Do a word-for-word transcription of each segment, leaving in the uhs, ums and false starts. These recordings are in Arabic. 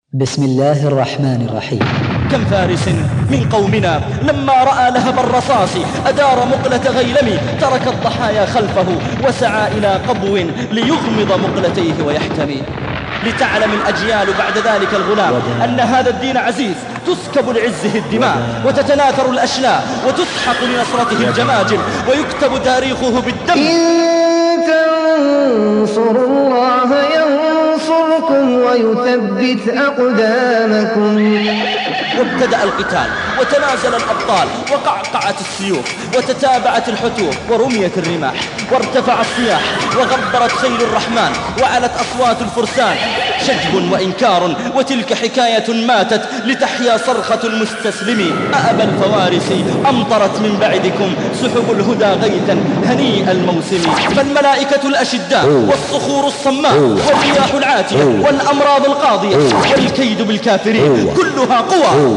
بسم الله الرحمن الرحيم. كم فارس من قومنا لما رأى لهب الرصاص أدار مقلة غيلم، ترك الضحايا خلفه وسعى إلى قبو ليغمض مقلتيه ويحتمي. لتعلم الأجيال بعد ذلك الغلام أن هذا الدين عزيز، تسكب لعزه الدماء وتتناثر الأشلاء وتسحق لنصرته الجماجم ويكتب تاريخه بالدم. إن تنصروا الله ينصركم ويثبت أقدامكم. وابتدأ القتال وتنازل الأبطال وقعقعت السيوف وتتابعت الحتوف ورميت الرماح وارتفع الصياح وغبرت خيل الرحمن وعلت أصوات الفرسان. شجب وإنكار وتلك حكاية ماتت لتحيا صرخة المستسلم. أأبى الفوارس أمطرت من بعدكم سحب الهدى غيثا هنيئ الموسم. فالملائكة الأشداء والصخور الصماء والرياح العاتية والأمراض القاضية والكيد بالكافرين كلها قوى.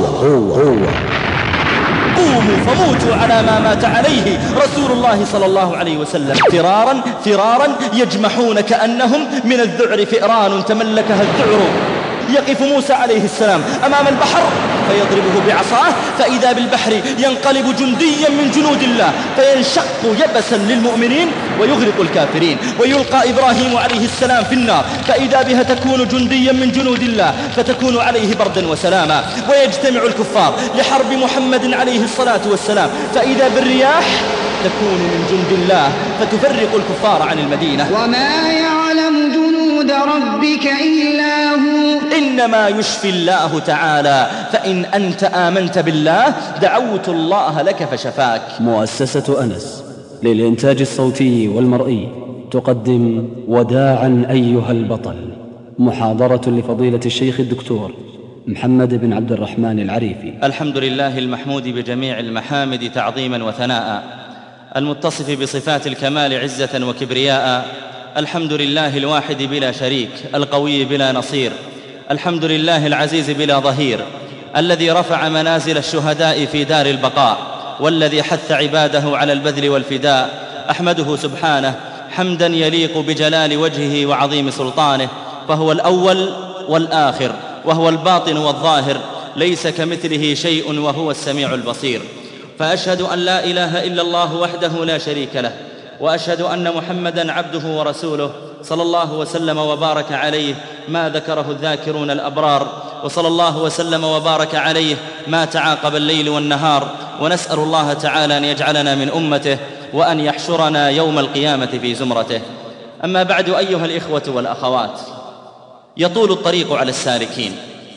قوموا فموتوا على ما مات عليه رسول الله صلى الله عليه وسلم. فرارا فرارا يجمحون كأنهم من الذعر فئران تملكها الذعر. يقف موسى عليه السلام أمام البحر فيضربه بعصاه فإذا بالبحر ينقلب جنديا من جنود الله فينشق يبسا للمؤمنين ويغرق الكافرين. ويلقى إبراهيم عليه السلام في النار فإذا بها تكون جنديا من جنود الله فتكون عليه بردا وسلاما. ويجتمع الكفار لحرب محمد عليه الصلاة والسلام فإذا بالرياح تكون من جند الله فتفرق الكفار عن المدينة. وما يعلم جنود ربك إلا هو. إنما يشفي الله تعالى، فإن أنت آمنت بالله دعوت الله لك فشفاك. مؤسسة أنس للإنتاج الصوتي والمرئي تقدم وداعا أيها البطل، محاضرة لفضيلة الشيخ الدكتور محمد بن عبد الرحمن العريفي. الحمد لله المحمود بجميع المحامد تعظيما وثناء، المتصف بصفات الكمال عزة وكبرياء. الحمد لله الواحد بلا شريك، القوي بلا نصير، الحمد لله العزيز بلا ظهير، الذي رفع منازل الشهداء في دار البقاء، والذي حث عباده على البذل والفداء. أحمده سبحانه حمدا يليق بجلال وجهه وعظيم سلطانه، فهو الأول والآخر وهو الباطن والظاهر، ليس كمثله شيء وهو السميع البصير. فأشهد أن لا إله إلا الله وحده لا شريك له، وأشهد أن محمدًا عبده ورسوله صلى الله وسلم وبارك عليه ما ذكره الذاكرون الأبرار، وصلى الله وسلم وبارك عليه ما تعاقب الليل والنهار. ونسأل الله تعالى أن يجعلنا من أمته وأن يحشرنا يوم القيامة في زمرته. أما بعد أيها الإخوة والأخوات، يطول الطريق على السالكين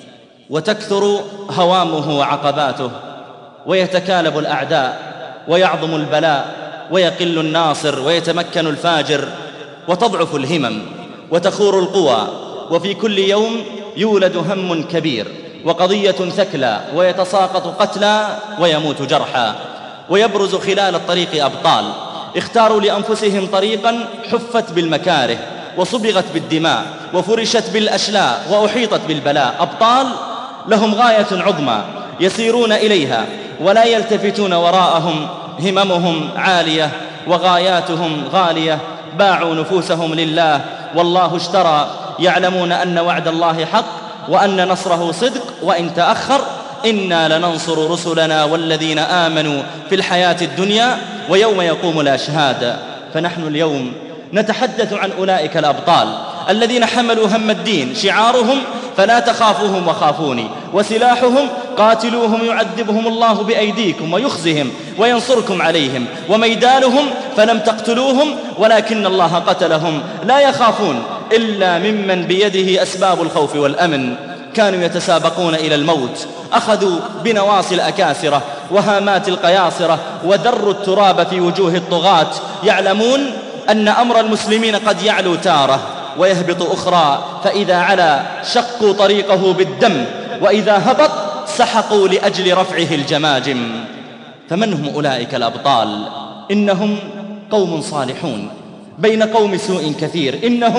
وتكثر هوامه وعقباته ويتكالب الأعداء ويعظم البلاء ويقل الناصر ويتمكن الفاجر وتضعف الهمم وتخور القوى، وفي كل يوم يولد هم كبير وقضية ثكلى ويتساقط قتلى ويموت جرحى. ويبرز خلال الطريق أبطال اختاروا لأنفسهم طريقا حفت بالمكاره وصبغت بالدماء وفرشت بالأشلاء وأحيطت بالبلاء. أبطال لهم غاية عظمى يسيرون إليها ولا يلتفتون وراءهم، هممهم عالية وغاياتهم غالية، باعوا نفوسهم لله والله اشترى، يعلمون أن وعد الله حق وأن نصره صدق، وإن تأخر إنا لننصر رسلنا والذين آمنوا في الحياة الدنيا ويوم يقوم الأشهاد. فنحن اليوم نتحدث عن أولئك الأبطال الذين حملوا هم الدين، شعارهم فلا تخافوهم وخافوني، وسلاحهم قاتلوهم يعذبهم الله بأيديكم ويخزهم وينصركم عليهم، وميدانهم فلم تقتلوهم ولكن الله قتلهم، لا يخافون إلا ممن بيده أسباب الخوف والأمن. كانوا يتسابقون إلى الموت، أخذوا بنواصي الأكاسرة وهامات القياصرة ودروا التراب في وجوه الطغاة، يعلمون أن أمر المسلمين قد يعلو تارة ويهبط أخرى، فإذا علا شقوا طريقه بالدم وإذا هبط سحقوا لأجل رفعه الجماجم. فمن هم أولئك الأبطال؟ إنهم قوم صالحون بين قوم سوء كثير، إنهم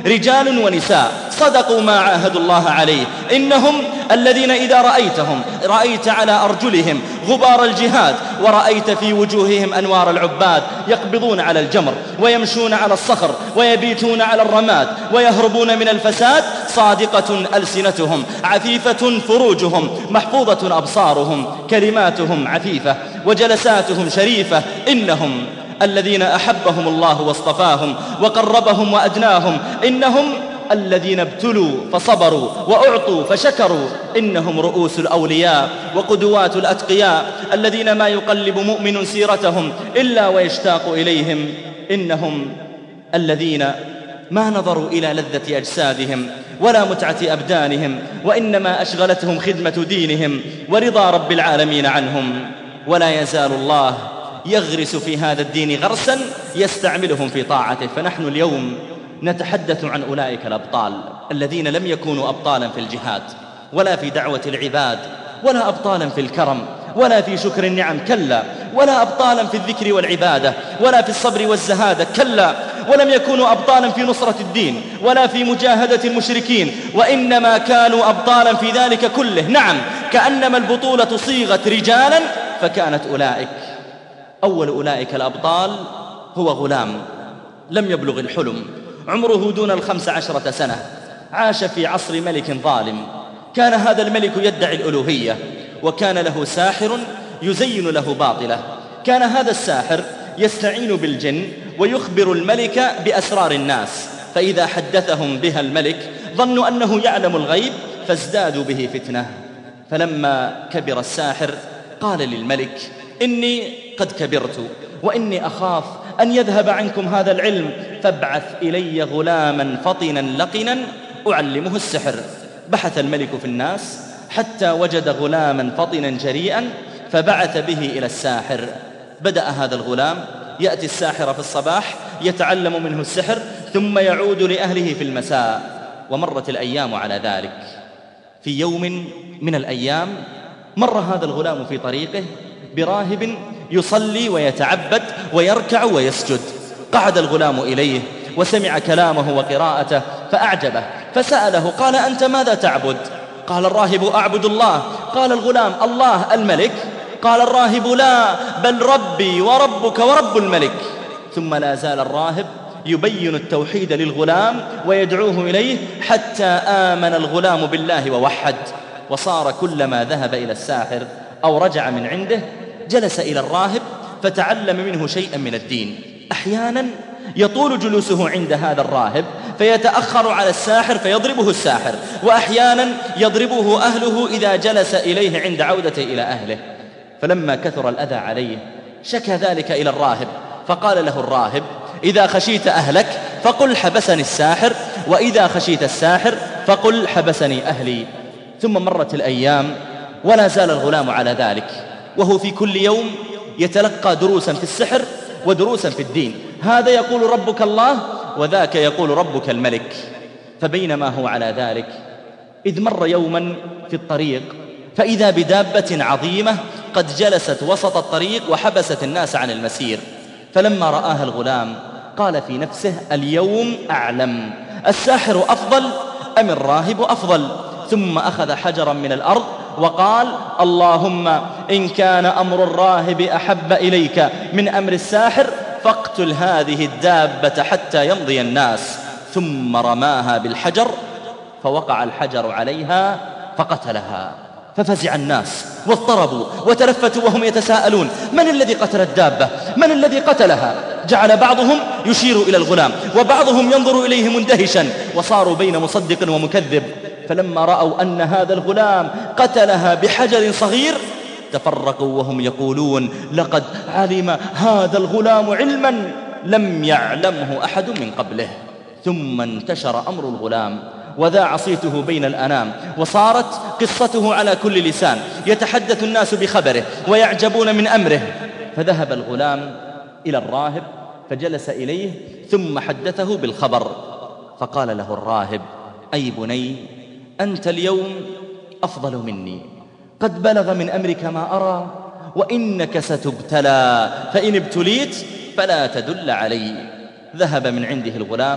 رجال ونساء صدقوا ما عاهدوا الله عليه. إنهم الذين إذا رأيتهم رأيت على أرجلهم غبار الجهاد، ورأيت في وجوههم أنوار العباد، يقبضون على الجمر ويمشون على الصخر ويبيتون على الرماد ويهربون من الفساد. صادقة ألسنتهم، عفيفة فروجهم، محفوظة أبصارهم، كلماتهم عفيفة وجلساتهم شريفة. إنهم الذين أحبهم الله واصطفاهم وقربهم وأدناهم. إنهم الذين ابتلوا فصبروا وأعطوا فشكروا. إنهم رؤوس الأولياء وقدوات الأتقياء، الذين ما يقلب مؤمن سيرتهم إلا ويشتاق إليهم. إنهم الذين ما نظروا إلى لذة أجسادهم ولا متعة أبدانهم، وإنما أشغلتهم خدمة دينهم ورضا رب العالمين عنهم. ولا يزال الله يغرس في هذا الدين غرسا يستعملهم في طاعته. فنحن اليوم نتحدث عن أولئك الأبطال الذين لم يكونوا أبطالا في الجهاد ولا في دعوة العباد ولا أبطالا في الكرم ولا في شكر النعم، كلا، ولا أبطالا في الذكر والعبادة ولا في الصبر والزهادة، كلا، ولم يكونوا أبطالا في نصرة الدين ولا في مجاهدة المشركين، وإنما كانوا أبطالا في ذلك كله. نعم، كأنما البطولة صيغت رجالا فكانت أولئك. أول أولئك الأبطال هو غلام لم يبلغ الحلم، عمره دون الخمس عشرة سنة، عاش في عصر ملك ظالم. كان هذا الملك يدعي الألوهية، وكان له ساحر يزين له باطله. كان هذا الساحر يستعين بالجن ويخبر الملك بأسرار الناس، فإذا حدثهم بها الملك ظنوا أنه يعلم الغيب فازدادوا به فتنة. فلما كبر الساحر قال للملك: إني قد كبرت وإني أخاف أن يذهب عنكم هذا العلم، فابعث إلي غلاما فطنا لقنا أعلمه السحر. بحث الملك في الناس حتى وجد غلاما فطنا جريئا، فبعث به إلى الساحر. بدأ هذا الغلام يأتي الساحر في الصباح يتعلم منه السحر، ثم يعود لأهله في المساء. ومرت الأيام على ذلك. في يوم من الأيام مر هذا الغلام في طريقه براهب يصلي ويتعبد ويركع ويسجد. قعد الغلام إليه وسمع كلامه وقراءته فأعجبه، فسأله قال: أنت ماذا تعبد؟ قال الراهب: أعبد الله. قال الغلام: الله الملك؟ قال الراهب: لا، بل ربي وربك ورب الملك. ثم لا زال الراهب يبين التوحيد للغلام ويدعوه إليه حتى آمن الغلام بالله ووحد. وصار كلما ذهب إلى الساحر أو رجع من عنده جلس إلى الراهب فتعلم منه شيئا من الدين. أحيانا يطول جلوسه عند هذا الراهب فيتأخر على الساحر فيضربه الساحر، وأحيانا يضربه أهله إذا جلس إليه عند عودته إلى أهله. فلما كثر الأذى عليه شكى ذلك إلى الراهب، فقال له الراهب: إذا خشيت أهلك فقل حبسني الساحر، وإذا خشيت الساحر فقل حبسني أهلي. ثم مرت الأيام ولا زال الغلام على ذلك، وهو في كل يوم يتلقى دروسا في السحر ودروسا في الدين. هذا يقول ربك الله وذاك يقول ربك الملك. فبينما هو على ذلك إذ مر يوما في الطريق فإذا بدابة عظيمة قد جلست وسط الطريق وحبست الناس عن المسير. فلما رآها الغلام قال في نفسه: اليوم أعلم الساحر أفضل أم الراهب أفضل؟ ثم أخذ حجرا من الأرض وقال: اللهم إن كان أمر الراهب أحب إليك من أمر الساحر فاقتل هذه الدابة حتى يمضي الناس. ثم رماها بالحجر فوقع الحجر عليها فقتلها. ففزع الناس واضطربوا وتلفتوا وهم يتساءلون: من الذي قتل الدابة؟ من الذي قتلها؟ جعل بعضهم يشير إلى الغلام وبعضهم ينظر إليه مندهشا، وصاروا بين مصدق ومكذب. فلما رأوا أن هذا الغلام قتلها بحجر صغير تفرقوا وهم يقولون: لقد علم هذا الغلام علما لم يعلمه أحد من قبله. ثم انتشر أمر الغلام وذاع صيته بين الأنام، وصارت قصته على كل لسان، يتحدث الناس بخبره ويعجبون من أمره. فذهب الغلام إلى الراهب فجلس إليه ثم حدثه بالخبر. فقال له الراهب: أي بني، أنت اليوم أفضل مني، قد بلغ من أمرك ما أرى، وإنك ستبتلى، فإن ابتليت فلا تدل علي. ذهب من عنده الغلام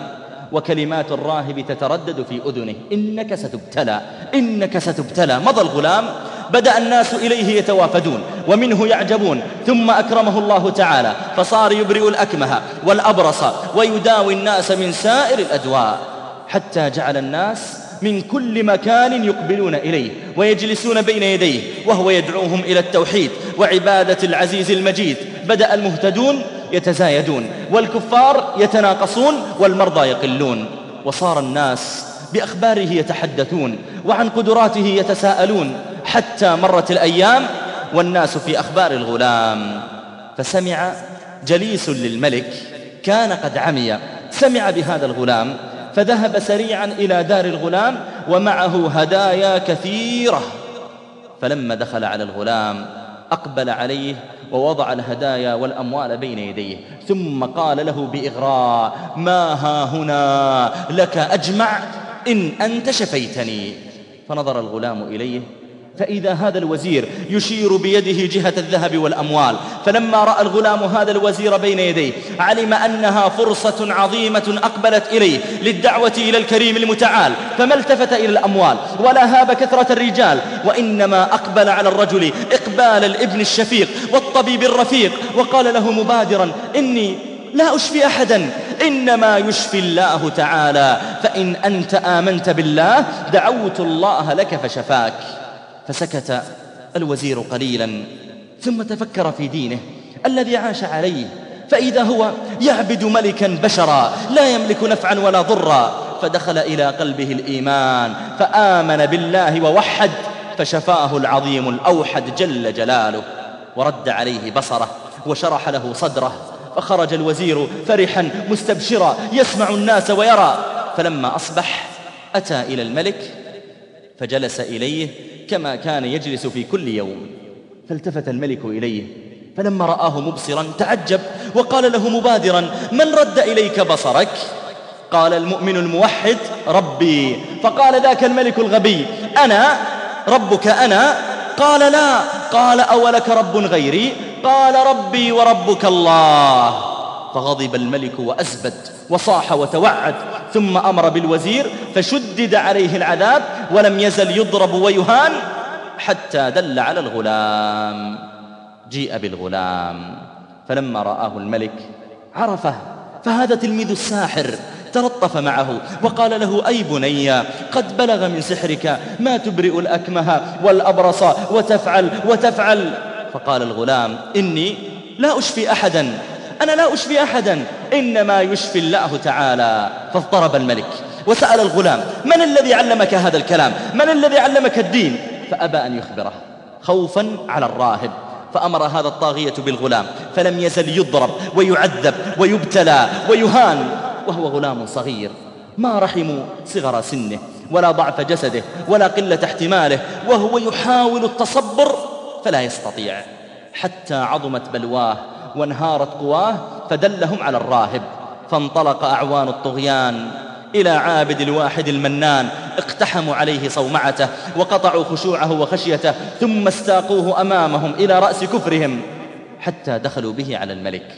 وكلمات الراهب تتردد في أذنه: إنك ستبتلى، إنك ستبتلى. مضى الغلام، بدأ الناس إليه يتوافدون ومنه يعجبون، ثم أكرمه الله تعالى فصار يبرئ الأكمه والأبرص ويداوي الناس من سائر الأدواء، حتى جعل الناس من كل مكان يقبلون إليه ويجلسون بين يديه وهو يدعوهم إلى التوحيد وعبادة العزيز المجيد. بدأ المهتدون يتزايدون والكفار يتناقصون والمرضى يقلون، وصار الناس بأخباره يتحدثون وعن قدراته يتساءلون، حتى مرت الأيام والناس في أخبار الغلام. فسمع جليس للملك كان قد عمي، سمع بهذا الغلام فذهب سريعا إلى دار الغلام ومعه هدايا كثيرة. فلما دخل على الغلام أقبل عليه ووضع الهدايا والأموال بين يديه، ثم قال له بإغراء: ما ها هنا لك أجمع إن أنت شفيتني. فنظر الغلام إليه فإذا هذا الوزير يشير بيده جهة الذهب والأموال. فلما رأى الغلام هذا الوزير بين يديه علم أنها فرصة عظيمة أقبلت إليه للدعوة إلى الكريم المتعال، فما التفت إلى الأموال ولا هاب كثرة الرجال، وإنما أقبل على الرجل إقبال الابن الشفيق والطبيب الرفيق، وقال له مبادرا: إني لا أشفي أحدا، إنما يشفي الله تعالى، فإن أنت آمنت بالله دعوت الله لك فشفاك. فسكت الوزير قليلا ثم تفكر في دينه الذي عاش عليه، فإذا هو يعبد ملكا بشرا لا يملك نفعا ولا ضرا، فدخل إلى قلبه الإيمان فآمن بالله ووحد، فشفاه العظيم الأوحد جل جلاله، ورد عليه بصره وشرح له صدره. فخرج الوزير فرحا مستبشرا يسمع الناس ويرى. فلما أصبح أتى إلى الملك فجلس إليه كما كان يجلس في كل يوم. فالتفت الملك إليه فلما رآه مبصرا تعجب وقال له مبادرا: من رد إليك بصرك؟ قال المؤمن الموحد: ربي. فقال ذاك الملك الغبي: أنا ربك أنا؟ قال لا. قال: أولك رب غيري؟ قال: ربي وربك الله. فغضب الملك وأزبد وصاح وتوعد، ثم أمر بالوزير فشدد عليه العذاب ولم يزل يضرب ويهان حتى دل على الغلام. جيء بالغلام فلما رآه الملك عرفه، فهذا تلميذ الساحر، تلطف معه وقال له: أي بني، قد بلغ من سحرك ما تبرئ الأكمه والأبرص وتفعل وتفعل. فقال الغلام: إني لا أشفي أحدا، أنا لا أشفي أحدا، إنما يشفي الله تعالى. فاضطرب الملك وسأل الغلام: من الذي علمك هذا الكلام؟ من الذي علمك الدين؟ فأبى أن يخبره خوفا على الراهب. فأمر هذا الطاغية بالغلام فلم يزل يضرب ويعذب ويبتلى ويهان وهو غلام صغير، ما رحموا صغر سنه ولا ضعف جسده ولا قلة احتماله، وهو يحاول التصبر فلا يستطيع، حتى عظمت بلواه وانهارت قواه فدلهم على الراهب. فانطلق أعوان الطغيان إلى عابد الواحد المنان، اقتحموا عليه صومعته وقطعوا خشوعه وخشيته، ثم استاقوه أمامهم إلى رأس كفرهم حتى دخلوا به على الملك.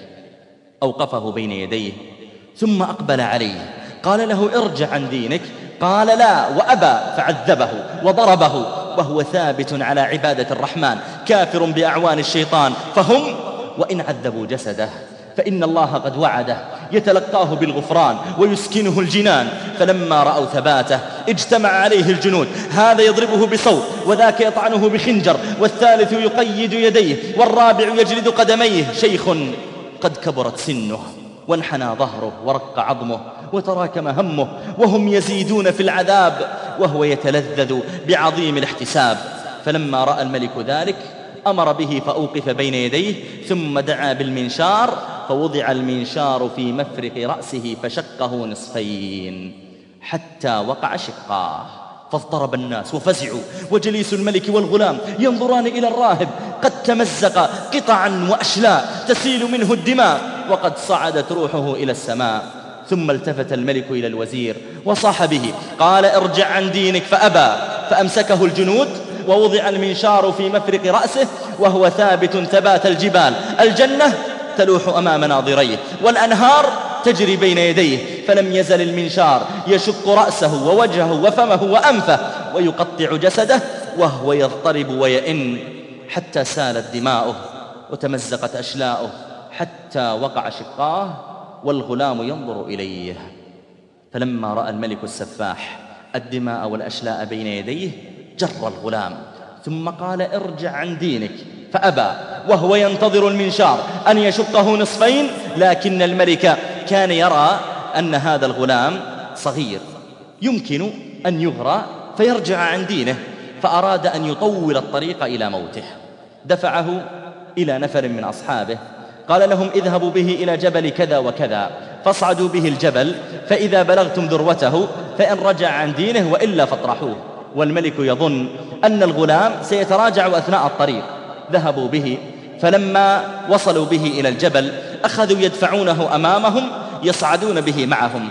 أوقفه بين يديه ثم أقبل عليه، قال له: ارجع عن دينك. قال: لا، وأبى، فعذبه وضربه وهو ثابت على عبادة الرحمن، كافر بأعوان الشيطان. فهم وإن عذبوا جسده فإن الله قد وعده يتلقاه بالغفران ويسكنه الجنان. فلما رأوا ثباته اجتمع عليه الجنود، هذا يضربه بصوت وذاك يطعنه بخنجر، والثالث يقيد يديه، والرابع يجلد قدميه. شيخ قد كبرت سنه وانحنى ظهره ورق عظمه وتراكم همه، وهم يزيدون في العذاب وهو يتلذذ بعظيم الاحتساب. فلما رأى الملك ذلك أمر به فأوقف بين يديه، ثم دعا بالمنشار فوضع المنشار في مفرق رأسه فشقه نصفين حتى وقع شقاه. فاضطرب الناس وفزعوا، وجليس الملك والغلام ينظران إلى الراهب قد تمزق قطعا وأشلاء تسيل منه الدماء وقد صعدت روحه إلى السماء. ثم التفت الملك إلى الوزير وصاح به، قال: ارجع عن دينك. فأبى، فأمسكه الجنود ووضع المنشار في مفرق رأسه وهو ثابت ثبات الجبال. الجنة تلوح أمام ناظريه والأنهار تجري بين يديه، فلم يزل المنشار يشق رأسه ووجهه وفمه وأنفه ويقطع جسده وهو يضطرب ويئن، حتى سالت دماؤه وتمزقت أشلاؤه حتى وقع شقاه والغلام ينظر إليه. فلما رأى الملك السفاح الدماء والأشلاء بين يديه جر الغلام ثم قال: ارجع عن دينك، فأبى وهو ينتظر المنشار أن يشقه نصفين، لكن الملك كان يرى أن هذا الغلام صغير يمكن أن يغرى فيرجع عن دينه، فأراد أن يطول الطريق إلى موته. دفعه إلى نفر من أصحابه قال لهم: اذهبوا به إلى جبل كذا وكذا، فاصعدوا به الجبل، فإذا بلغتم ذروته فإن رجع عن دينه وإلا فاطرحوه. والملك يظن أن الغلام سيتراجع أثناء الطريق. ذهبوا به، فلما وصلوا به إلى الجبل أخذوا يدفعونه أمامهم يصعدون به معهم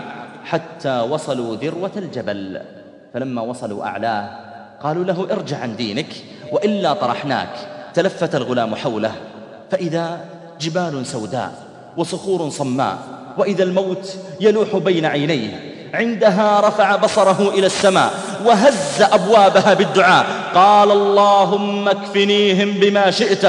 حتى وصلوا ذروة الجبل. فلما وصلوا أعلاه قالوا له: ارجع عن دينك وإلا طرحناك. تلفت الغلام حوله فإذا جبال سوداء وصخور صماء، وإذا الموت يلوح بين عينيه. عندها رفع بصره إلى السماء وهز أبوابها بالدعاء، قال: اللهم اكفنيهم بما شئت.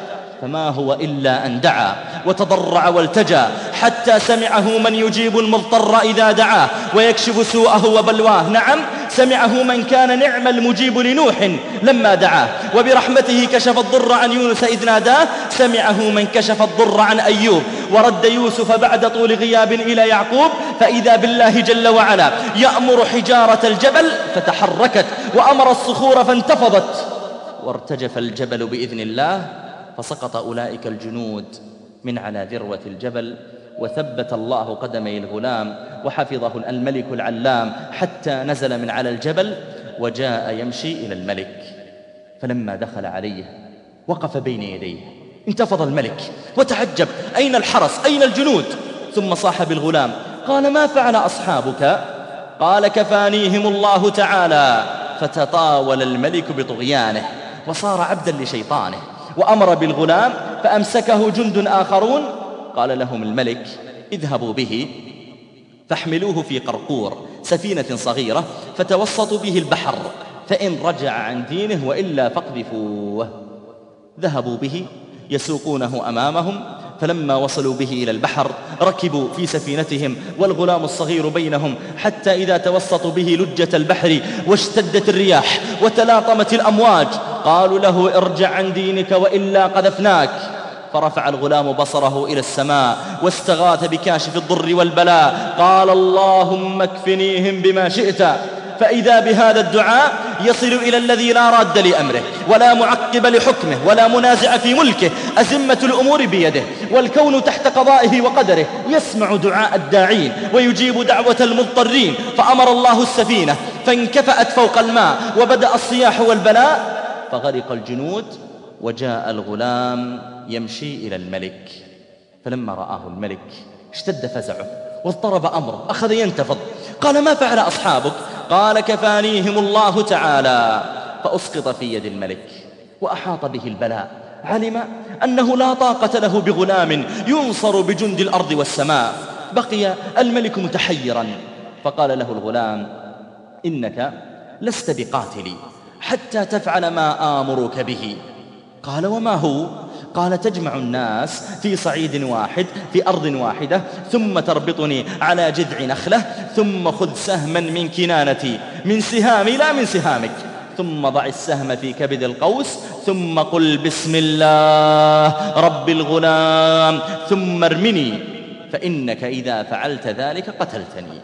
فما هو إلا أن دعا وتضرع والتجا حتى سمعه من يجيب المضطر إذا دعاه ويكشف سوءه وبلواه. نعم، سمعه من كان نعم المجيب لنوح لما دعاه، وبرحمته كشف الضر عن يونس إذ ناداه. سمعه من كشف الضر عن أيوب ورد يوسف بعد طول غياب إلى يعقوب. فإذا بالله جل وعلا يأمر حجارة الجبل فتحركت، وأمر الصخور فانتفضت، وارتجف الجبل بإذن الله، فسقط أولئك الجنود من على ذروة الجبل. وثبت الله قدمي الغلام وحفظه الملك العلام حتى نزل من على الجبل وجاء يمشي إلى الملك. فلما دخل عليه وقف بين يديه، انتفض الملك وتعجب: أين الحرس؟ أين الجنود؟ ثم صاح بالغلام قال: ما فعل أصحابك؟ قال: كفانيهم الله تعالى. فتطاول الملك بطغيانه وصار عبدا لشيطانه، وأمر بالغلام فأمسكه جند آخرون. قال لهم الملك: اذهبوا به فاحملوه في قرقور سفينة صغيرة فتوسطوا به البحر، فإن رجع عن دينه وإلا فاقذفوه. ذهبوا به يسوقونه أمامهم، فلما وصلوا به إلى البحر ركبوا في سفينتهم والغلام الصغير بينهم، حتى إذا توسطوا به لجة البحر واشتدت الرياح وتلاطمت الأمواج قالوا له: ارجع عن دينك وإلا قذفناك. فرفع الغلام بصره إلى السماء واستغاث بكاشف الضر والبلاء، قال: اللهم اكفنيهم بما شئت. فإذا بهذا الدعاء يصل إلى الذي لا راد لأمره ولا معقب لحكمه ولا منازع في ملكه، أزمة الأمور بيده والكون تحت قضائه وقدره، يسمع دعاء الداعين ويجيب دعوة المضطرين. فأمر الله السفينة فانكفأت فوق الماء وبدأ الصياح والبلاء، فغرق الجنود وجاء الغلام يمشي إلى الملك. فلما رآه الملك اشتد فزعه واضطرب أمره، أخذ ينتفض. قال: ما فعل أصحابك؟ قال: كفانيهم الله تعالى. فأسقط في يد الملك وأحاط به البلاء. علم أنه لا طاقة له بغلام ينصر بجند الأرض والسماء. بقي الملك متحيرا، فقال له الغلام: إنك لست بقاتلي حتى تفعل ما آمرك به. قال: وما هو؟ قال: تجمع الناس في صعيد واحد في أرض واحدة، ثم تربطني على جذع نخلة، ثم خذ سهما من كنانتي، من سهامي لا من سهامك، ثم ضع السهم في كبد القوس، ثم قل بسم الله رب الغلام، ثم ارمني، فإنك إذا فعلت ذلك قتلتني.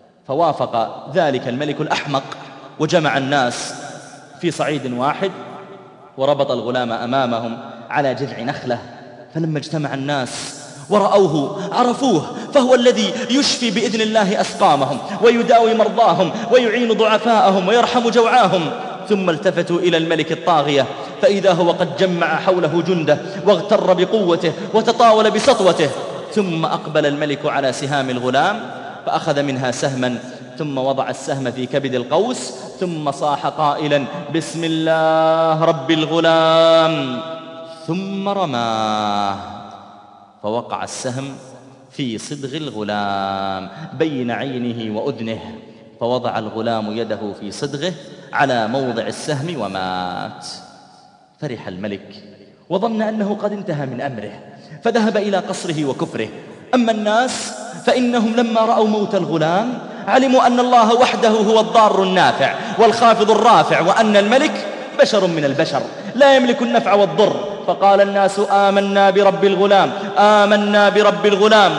فوافق ذلك الملك الأحمق وجمع الناس في صعيد واحد وربط الغلام أمامهم على جذع نخلة. فلما اجتمع الناس ورأوه عرفوه، فهو الذي يشفي بإذن الله أسقامهم ويداوي مرضاهم ويعين ضعفاءهم ويرحم جوعاهم. ثم التفتوا إلى الملك الطاغية فإذا هو قد جمع حوله جنده واغتر بقوته وتطاول بسطوته. ثم أقبل الملك على سهام الغلام فأخذ منها سهما، ثم وضع السهم في كبد القوس، ثم صاح قائلا: بسم الله رب الغلام، ثم رماه، فوقع السهم في صدغ الغلام بين عينه وأذنه، فوضع الغلام يده في صدغه على موضع السهم ومات. فرح الملك وظن أنه قد انتهى من أمره، فذهب إلى قصره وكفره. أما الناس فإنهم لما رأوا موت الغلام علموا أن الله وحده هو الضار النافع والخافض الرافع، وأن الملك بشر من البشر لا يملك النفع والضر. فقال الناس آمنا برب الغلام، آمنا برب الغلام.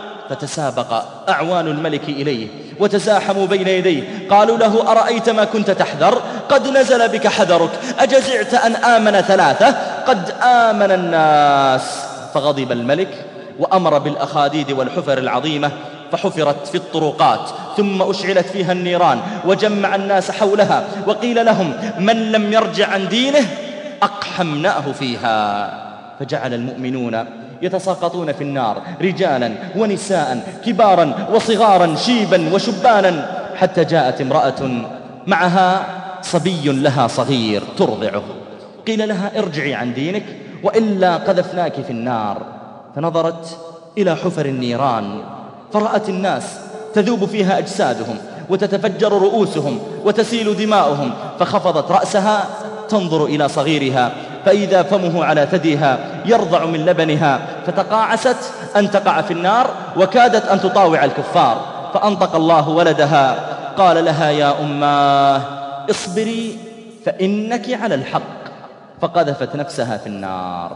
فتسابق أعوان الملك إليه وتزاحموا بين يديه، قالوا له أرأيت ما كنت تحذر؟ قد نزل بك حذرك، أجزعت أن آمن ثلاثة؟ قد آمن الناس. فغضب الملك وأمر بالأخاديد والحفر العظيمة، فحفرت في الطرقات ثم أشعلت فيها النيران، وجمع الناس حولها وقيل لهم من لم يرجع عن دينه أقحمناه فيها. فجعل المؤمنون يتساقطون في النار، رجالا ونساء، كبارا وصغارا، شيبا وشبانا، حتى جاءت امرأة معها صبي لها صغير ترضعه، قيل لها ارجعي عن دينك وإلا قذفناك في النار. فنظرت إلى حفر النيران فرأت الناس تذوب فيها أجسادهم وتتفجر رؤوسهم وتسيل دماؤهم، فخفضت رأسها تنظر إلى صغيرها، فإذا فمه على ثديها يرضع من لبنها، فتقاعست أن تقع في النار وكادت أن تطاوع الكفار. فأنطق الله ولدها قال لها يا أماه اصبري فإنك على الحق، فقذفت نفسها في النار.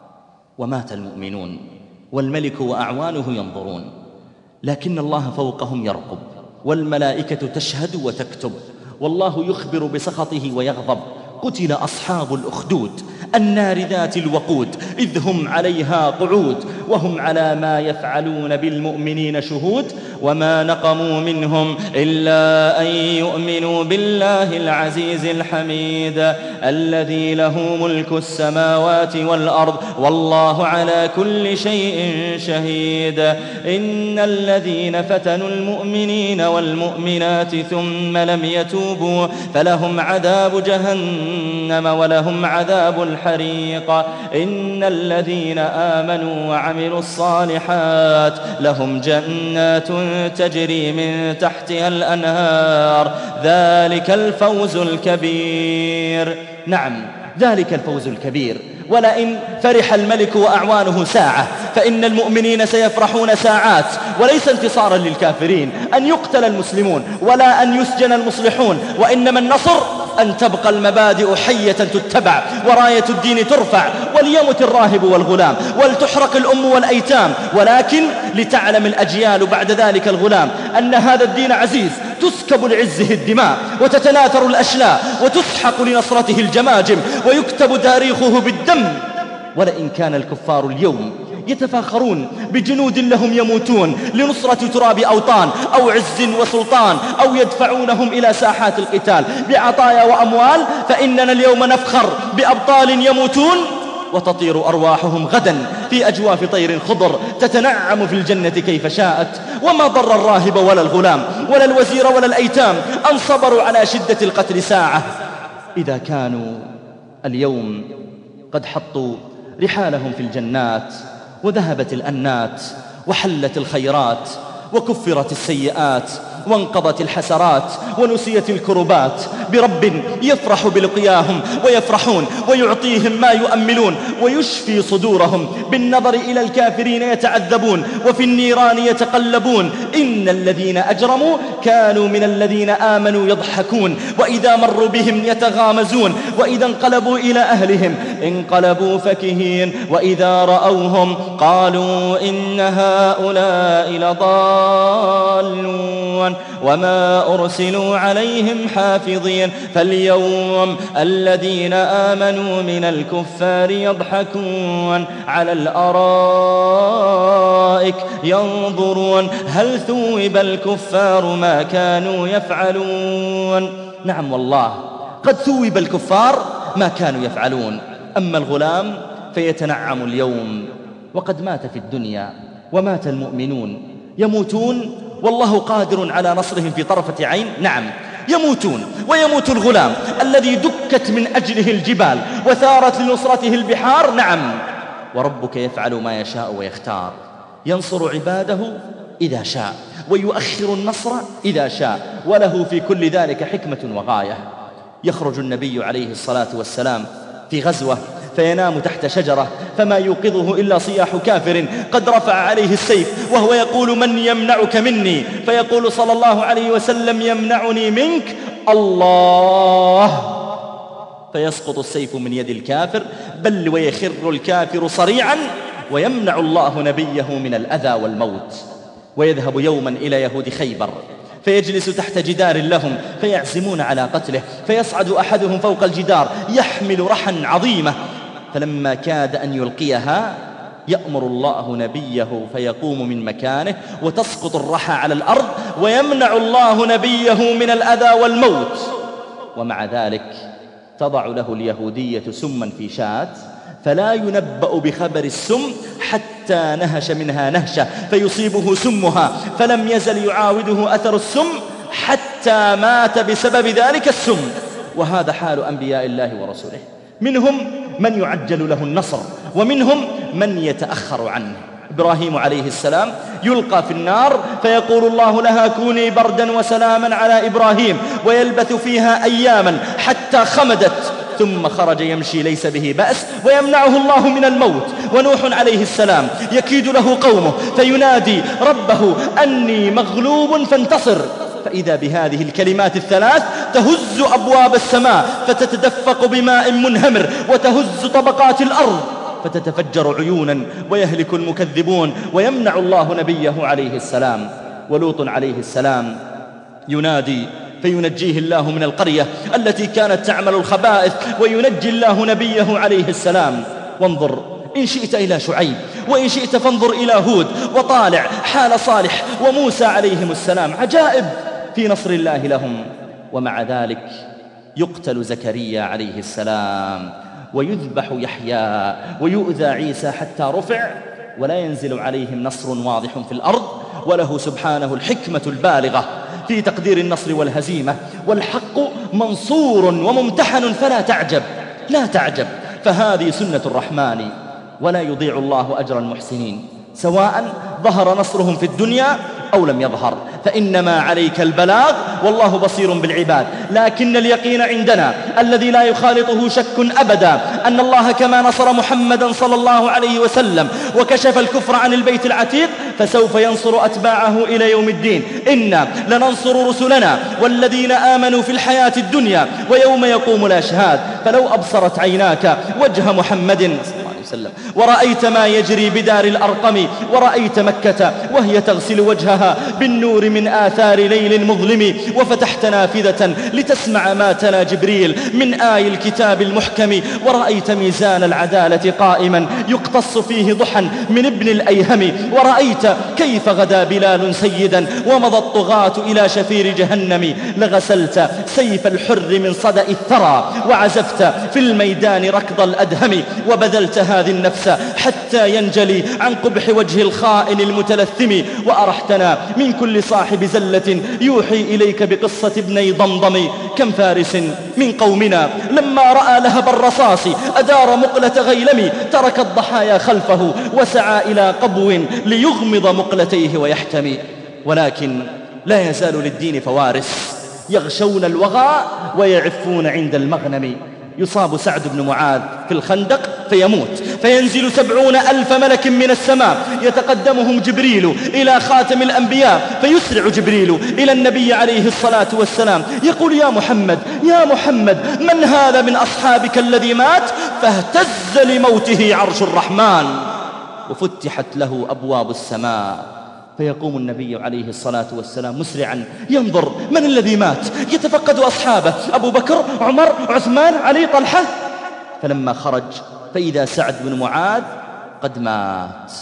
ومات المؤمنون والملك وأعوانه ينظرون، لكن الله فوقهم يرقب، والملائكة تشهد وتكتب، والله يخبر بسخطه ويغضب. قتل أصحاب الأخدود النار ذات الوقود إذ هم عليها قعود وهم على ما يفعلون بالمؤمنين شهود وما نقموا منهم إلا أن يؤمنوا بالله العزيز الحميد الذي له ملك السماوات والأرض والله على كل شيء شهيد. إن الذين فتنوا المؤمنين والمؤمنات ثم لم يتوبوا فلهم عذاب جهنم ولهم عذاب الحريق. إن الذين آمنوا وعملوا الصالحات لهم جنات تجري من تحتها الأنهار ذلك الفوز الكبير. نعم ذلك الفوز الكبير. ولئن فرح الملك وأعوانه ساعة فإن المؤمنين سيفرحون ساعات، وليس انتصارا للكافرين أن يقتل المسلمون ولا أن يسجن المصلحون، وإنما النصر أن تبقى المبادئ حية تتبع وراية الدين ترفع، وليمت الراهب والغلام ولتحرق الأم والأيتام، ولكن لتعلم الأجيال بعد ذلك الغلام أن هذا الدين عزيز تسكب لعزه الدماء وتتناثر الأشلاء وتسحق لنصرته الجماجم ويكتب تاريخه بالدم. ولئن كان الكفار اليوم يتفاخرون بجنود لهم يموتون لنصرة تراب أوطان أو عز وسلطان أو يدفعونهم إلى ساحات القتال بعطايا وأموال، فإننا اليوم نفخر بأبطال يموتون وتطير أرواحهم غدا في أجواف طير خضر تتنعم في الجنة كيف شاءت. وما ضر الراهب ولا الغلام ولا الوزير ولا الأيتام أن صبروا على شدة القتل ساعة، إذا كانوا اليوم قد حطوا رحالهم في الجنات وذهبت الأنات وحلت الخيرات وكفرت السيئات وانقضت الحسرات ونسيت الكربات برب يفرح بلقياهم ويفرحون ويعطيهم ما يؤملون ويشفي صدورهم بالنظر إلى الكافرين يتعذبون وفي النيران يتقلبون. إن الذين أجرموا كانوا من الذين آمنوا يضحكون وإذا مروا بهم يتغامزون وإذا انقلبوا إلى أهلهم انقلبوا فكهين وإذا رأوهم قالوا إن هؤلاء لضالون وما أرسلوا عليهم حافظين. فاليوم الذين آمنوا من الكفار يضحكون على الأرائك ينظرون هل ثوب الكفار ما كانوا يفعلون. نعم والله قد ثوب الكفار ما كانوا يفعلون. أما الغلام فيتنعم اليوم وقد مات في الدنيا، ومات المؤمنون يموتون والله قادر على نصرهم في طرفة عين. نعم يموتون ويموت الغلام الذي دكت من أجله الجبال وثارت لنصرته البحار. نعم وربك يفعل ما يشاء ويختار. ينصر عباده إذا شاء ويؤخر النصر إذا شاء، وله في كل ذلك حكمة وغاية. يخرج النبي عليه الصلاة والسلام في غزوة فينام تحت شجرة، فما يوقظه إلا صياح كافر قد رفع عليه السيف وهو يقول: من يمنعك مني؟ فيقول صلى الله عليه وسلم: يمنعني منك الله. فيسقط السيف من يد الكافر، بل ويخر الكافر صريعا، ويمنع الله نبيه من الأذى والموت. ويذهب يوما إلى يهود خيبر فيجلس تحت جدار لهم فيعزمون على قتله، فيصعد أحدهم فوق الجدار يحمل رحا عظيمة، فلما كاد أن يلقيها يأمر الله نبيه فيقوم من مكانه وتسقط الرحى على الأرض، ويمنع الله نبيه من الأذى والموت. ومع ذلك تضع له اليهودية سما في شاة، فلا ينبأ بخبر السم حتى نهش منها نهشة فيصيبه سمها، فلم يزل يعاوده أثر السم حتى مات بسبب ذلك السم. وهذا حال أنبياء الله ورسوله، منهم من يعجل له النصر ومنهم من يتأخر عنه. إبراهيم عليه السلام يلقى في النار فيقول الله لها: كوني بردا وسلاما على إبراهيم، ويلبث فيها أياما حتى خمدت، ثم خرج يمشي ليس به بأس ويمنعه الله من الموت. ونوح عليه السلام يكيد له قومه فينادي ربه: أني مغلوب فانتصر، فإذا بهذه الكلمات الثلاث تهز أبواب السماء فتتدفق بماء منهمر، وتهز طبقات الأرض فتتفجر عيونا، ويهلك المكذبون، ويمنع الله نبيه عليه السلام. ولوط عليه السلام ينادي فينجيه الله من القرية التي كانت تعمل الخبائث، وينجي الله نبيه عليه السلام. وانظر إن شئت إلى شعيب، وإن شئت فانظر إلى هود وطالع حال صالح وموسى عليهم السلام، عجائب في نصر الله لهم. ومع ذلك يقتل زكريا عليه السلام، ويذبح يحيى، ويؤذى عيسى حتى رفع، ولا ينزل عليهم نصر واضح في الأرض. وله سبحانه الحكمة البالغة في تقدير النصر والهزيمة، والحق منصور وممتحن، فلا تعجب لا تعجب، فهذه سنة الرحمن، ولا يضيع الله أجر المحسنين، سواء ظهر نصرهم في الدنيا أو لم يظهر، فإنما عليك البلاغ والله بصير بالعباد. لكن اليقين عندنا الذي لا يخالطه شك أبدا أن الله كما نصر محمدا صلى الله عليه وسلم وكشف الكفر عن البيت العتيق، فسوف ينصر أتباعه إلى يوم الدين. إنا لننصر رسلنا والذين آمنوا في الحياة الدنيا ويوم يقوم الأشهاد. فلو أبصرت عيناك وجه محمد وسلم ورأيت ما يجري بدار الأرقم، ورأيت مكة وهي تغسل وجهها بالنور من آثار ليل مظلم، وفتحت نافذة لتسمع ما تلا جبريل من آي الكتاب المحكم، ورأيت ميزان العدالة قائما يقتص فيه ضحى من ابن الأيهم، ورأيت كيف غدا بلال سيدا ومضى الطغاة إلى شفير جهنم، لغسلت سيف الحر من صدأ الثرى، وعزفت في الميدان ركض الأدهم، وبذلت هذه النفس حتى ينجلي عن قبح وجه الخائن المتلثم، وأرحتنا من كل صاحب زلة يوحي إليك بقصة ابني ضمضم. كم فارس من قومنا لما رأى لهب الرصاص أدار مقلة غيلم، ترك الضحايا خلفه وسعى إلى قبو ليغمض مقلتيه ويحتمي. ولكن لا يزال للدين فوارس يغشون الوغى ويعفون عند المغنم. يصاب سعد بن معاذ في الخندق فيموت، فينزل سبعون ألف ملك من السماء، يتقدمهم جبريل إلى خاتم الأنبياء، فيسرع جبريل إلى النبي عليه الصلاة والسلام يقول: يا محمد يا محمد، من هذا من أصحابك الذي مات؟ فاهتز لموته عرش الرحمن، وفتحت له أبواب السماء. فيقوم النبي عليه الصلاة والسلام مسرعا ينظر من الذي مات، يتفقد أصحابه: أبو بكر، عمر، عثمان، علي، طلحة. فلما خرج فإذا سعد بن معاذ قد مات،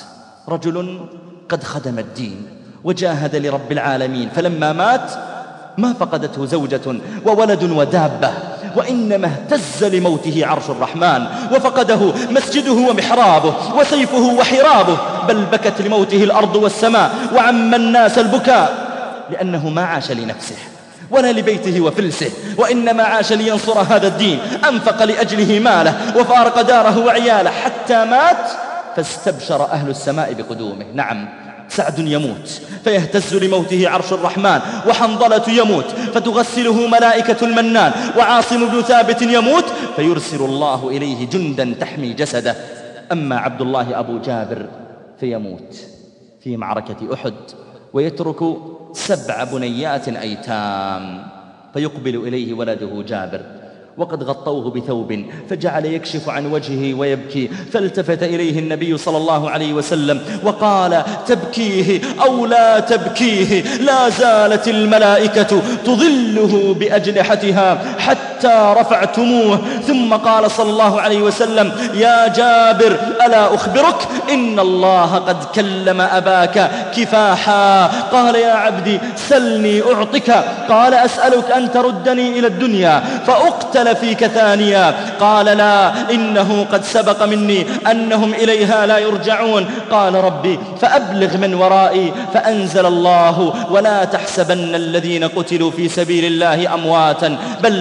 رجل قد خدم الدين وجاهد لرب العالمين، فلما مات ما فقدته زوجة وولد ودابة، وإنما اهتز لموته عرش الرحمن، وفقده مسجده ومحرابه وسيفه وحرابه، بل بكت لموته الأرض والسماء، وعم الناس البكاء، لأنه ما عاش لنفسه ولا لبيته وفلسه، وإنما عاش لينصر هذا الدين، أنفق لأجله ماله وفارق داره وعياله حتى مات، فاستبشر أهل السماء بقدومه. نعم، سعد يموت فيهتز لموته عرش الرحمن، وحنظلة يموت فتغسله ملائكة المنان، وعاصم بن ثابت يموت فيرسل الله إليه جندا تحمي جسده. أما عبد الله أبو جابر فيموت في معركة أحد ويترك سبع بنيات أيتام، فيقبل إليه ولده جابر وقد غطوه بثوب، فجعل يكشف عن وجهه ويبكي، فالتفت إليه النبي صلى الله عليه وسلم وقال: تبكيه أو لا تبكيه، لا زالت الملائكة تظله بأجنحتها حتى رفعتموه. ثم قال صلى الله عليه وسلم: يا جابر ألا أخبرك إن الله قد كلم أباك كفاحا. قال: يا عبدي سلني أعطك. قال: أسألك أن تردني إلى الدنيا فأقتل فيك ثانيا. قال: لا، إنه قد سبق مني أنهم إليها لا يرجعون. قال: ربي فأبلغ من ورائي. فأنزل الله: ولا تحسبن الذين قتلوا في سبيل الله أمواتا بل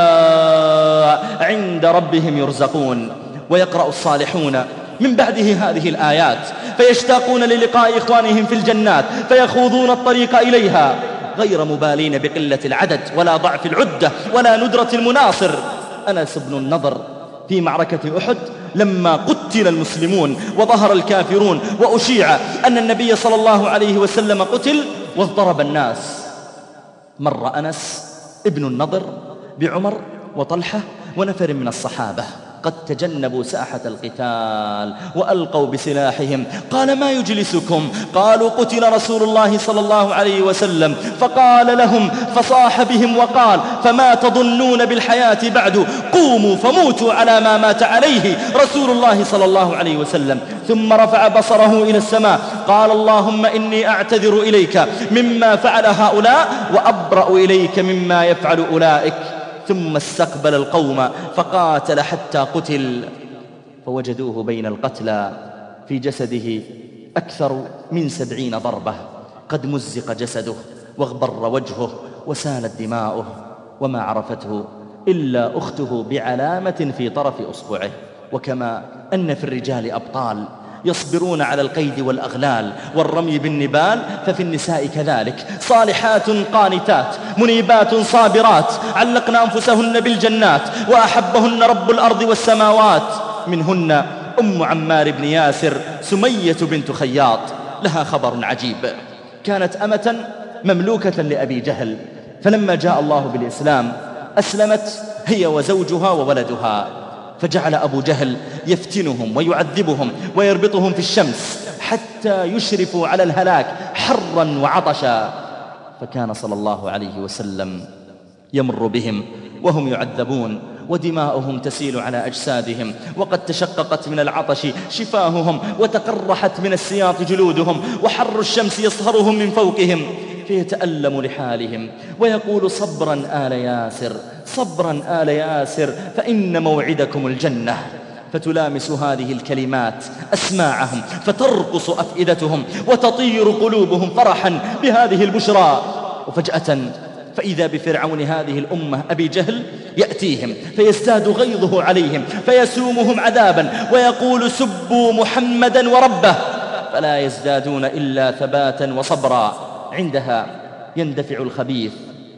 أحياء عند ربهم يرزقون. ويقرأ الصالحون من بعده هذه الآيات فيشتاقون للقاء إخوانهم في الجنات فيخوضون الطريق إليها غير مبالين بقلة العدد ولا ضعف العدة ولا ندرة المناصر. أنس بن النضر في معركة أحد لما قتل المسلمون وظهر الكافرون وأشيع أن النبي صلى الله عليه وسلم قتل واضطرب الناس، مر أنس ابن النضر بعمر وطلحة ونفر من الصحابة قد تجنبوا ساحة القتال وألقوا بسلاحهم. قال: ما يجلسكم؟ قالوا: قتل رسول الله صلى الله عليه وسلم. فقال لهم فصاح بهم وقال: فما تظنون بالحياة بعد؟ قوموا فموتوا على ما مات عليه رسول الله صلى الله عليه وسلم. ثم رفع بصره إلى السماء قال: اللهم إني أعتذر إليك مما فعل هؤلاء وأبرأ إليك مما يفعل أولئك. ثم استقبل القوم فقاتل حتى قتل، فوجدوه بين القتلى في جسده أكثر من سبعين ضربة، قد مزق جسده واغبر وجهه وسالت دماؤه، وما عرفته إلا أخته بعلامة في طرف أصبعه. وكما أن في الرجال أبطال يصبرون على القيد والأغلال والرمي بالنبال، ففي النساء كذلك، صالحات قانتات منيبات صابرات علقن أنفسهن بالجنات وأحبهن رب الأرض والسماوات. منهن أم عمار بن ياسر سمية بنت خياط، لها خبر عجيب. كانت أمة مملوكة لأبي جهل، فلما جاء الله بالإسلام أسلمت هي وزوجها وولدها، فجعل أبو جهل يفتنهم ويعذبهم ويربطهم في الشمس حتى يشرفوا على الهلاك حرا وعطشا. فكان صلى الله عليه وسلم يمر بهم وهم يعذبون ودماؤهم تسيل على أجسادهم، وقد تشققت من العطش شفاههم وتقرحت من السياط جلودهم، وحر الشمس يصهرهم من فوقهم، فيتألم لحالهم ويقول: صبرا آل ياسر، صبرا آل ياسر، فإن موعدكم الجنة. فتلامس هذه الكلمات أسماعهم فترقص أفئدتهم وتطير قلوبهم فرحا بهذه البشرى. وفجأة فإذا بفرعون هذه الأمة أبي جهل يأتيهم فيزداد غيظه عليهم فيسومهم عذابا ويقول: سبوا محمدا وربه، فلا يزدادون إلا ثباتا وصبرا. عندها يندفع الخبيث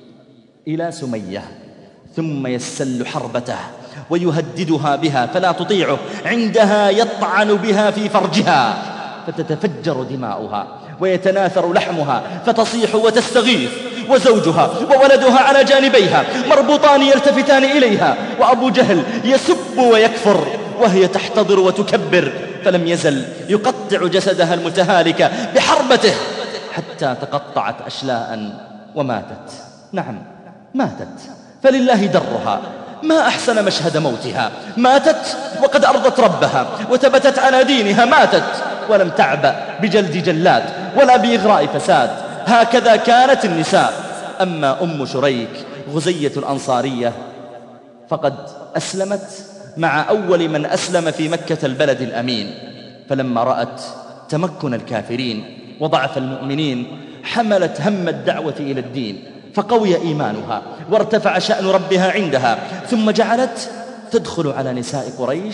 إلى سمية ثم يستل حربته ويهددها بها فلا تطيعه، عندها يطعن بها في فرجها فتتفجر دماؤها ويتناثر لحمها فتصيح وتستغيث، وزوجها وولدها على جانبيها مربوطان يلتفتان إليها، وأبو جهل يسب ويكفر وهي تحتضر وتكبر، فلم يزل يقطع جسدها المتهالك بحربته حتى تقطعت أشلاء وماتت. نعم ماتت، فلله درها. ما أحسن مشهد موتها، ماتت وقد أرضت ربها وثبتت على دينها، ماتت ولم تعبأ بجلد جلاد ولا بإغراء فساد. هكذا كانت النساء. أما أم شريك غزية الأنصارية فقد أسلمت مع أول من أسلم في مكة البلد الأمين، فلما رأت تمكن الكافرين وضعف المؤمنين حملت هم الدعوة إلى الدين، فقوي إيمانها وارتفع شأن ربها عندها، ثم جعلت تدخل على نساء قريش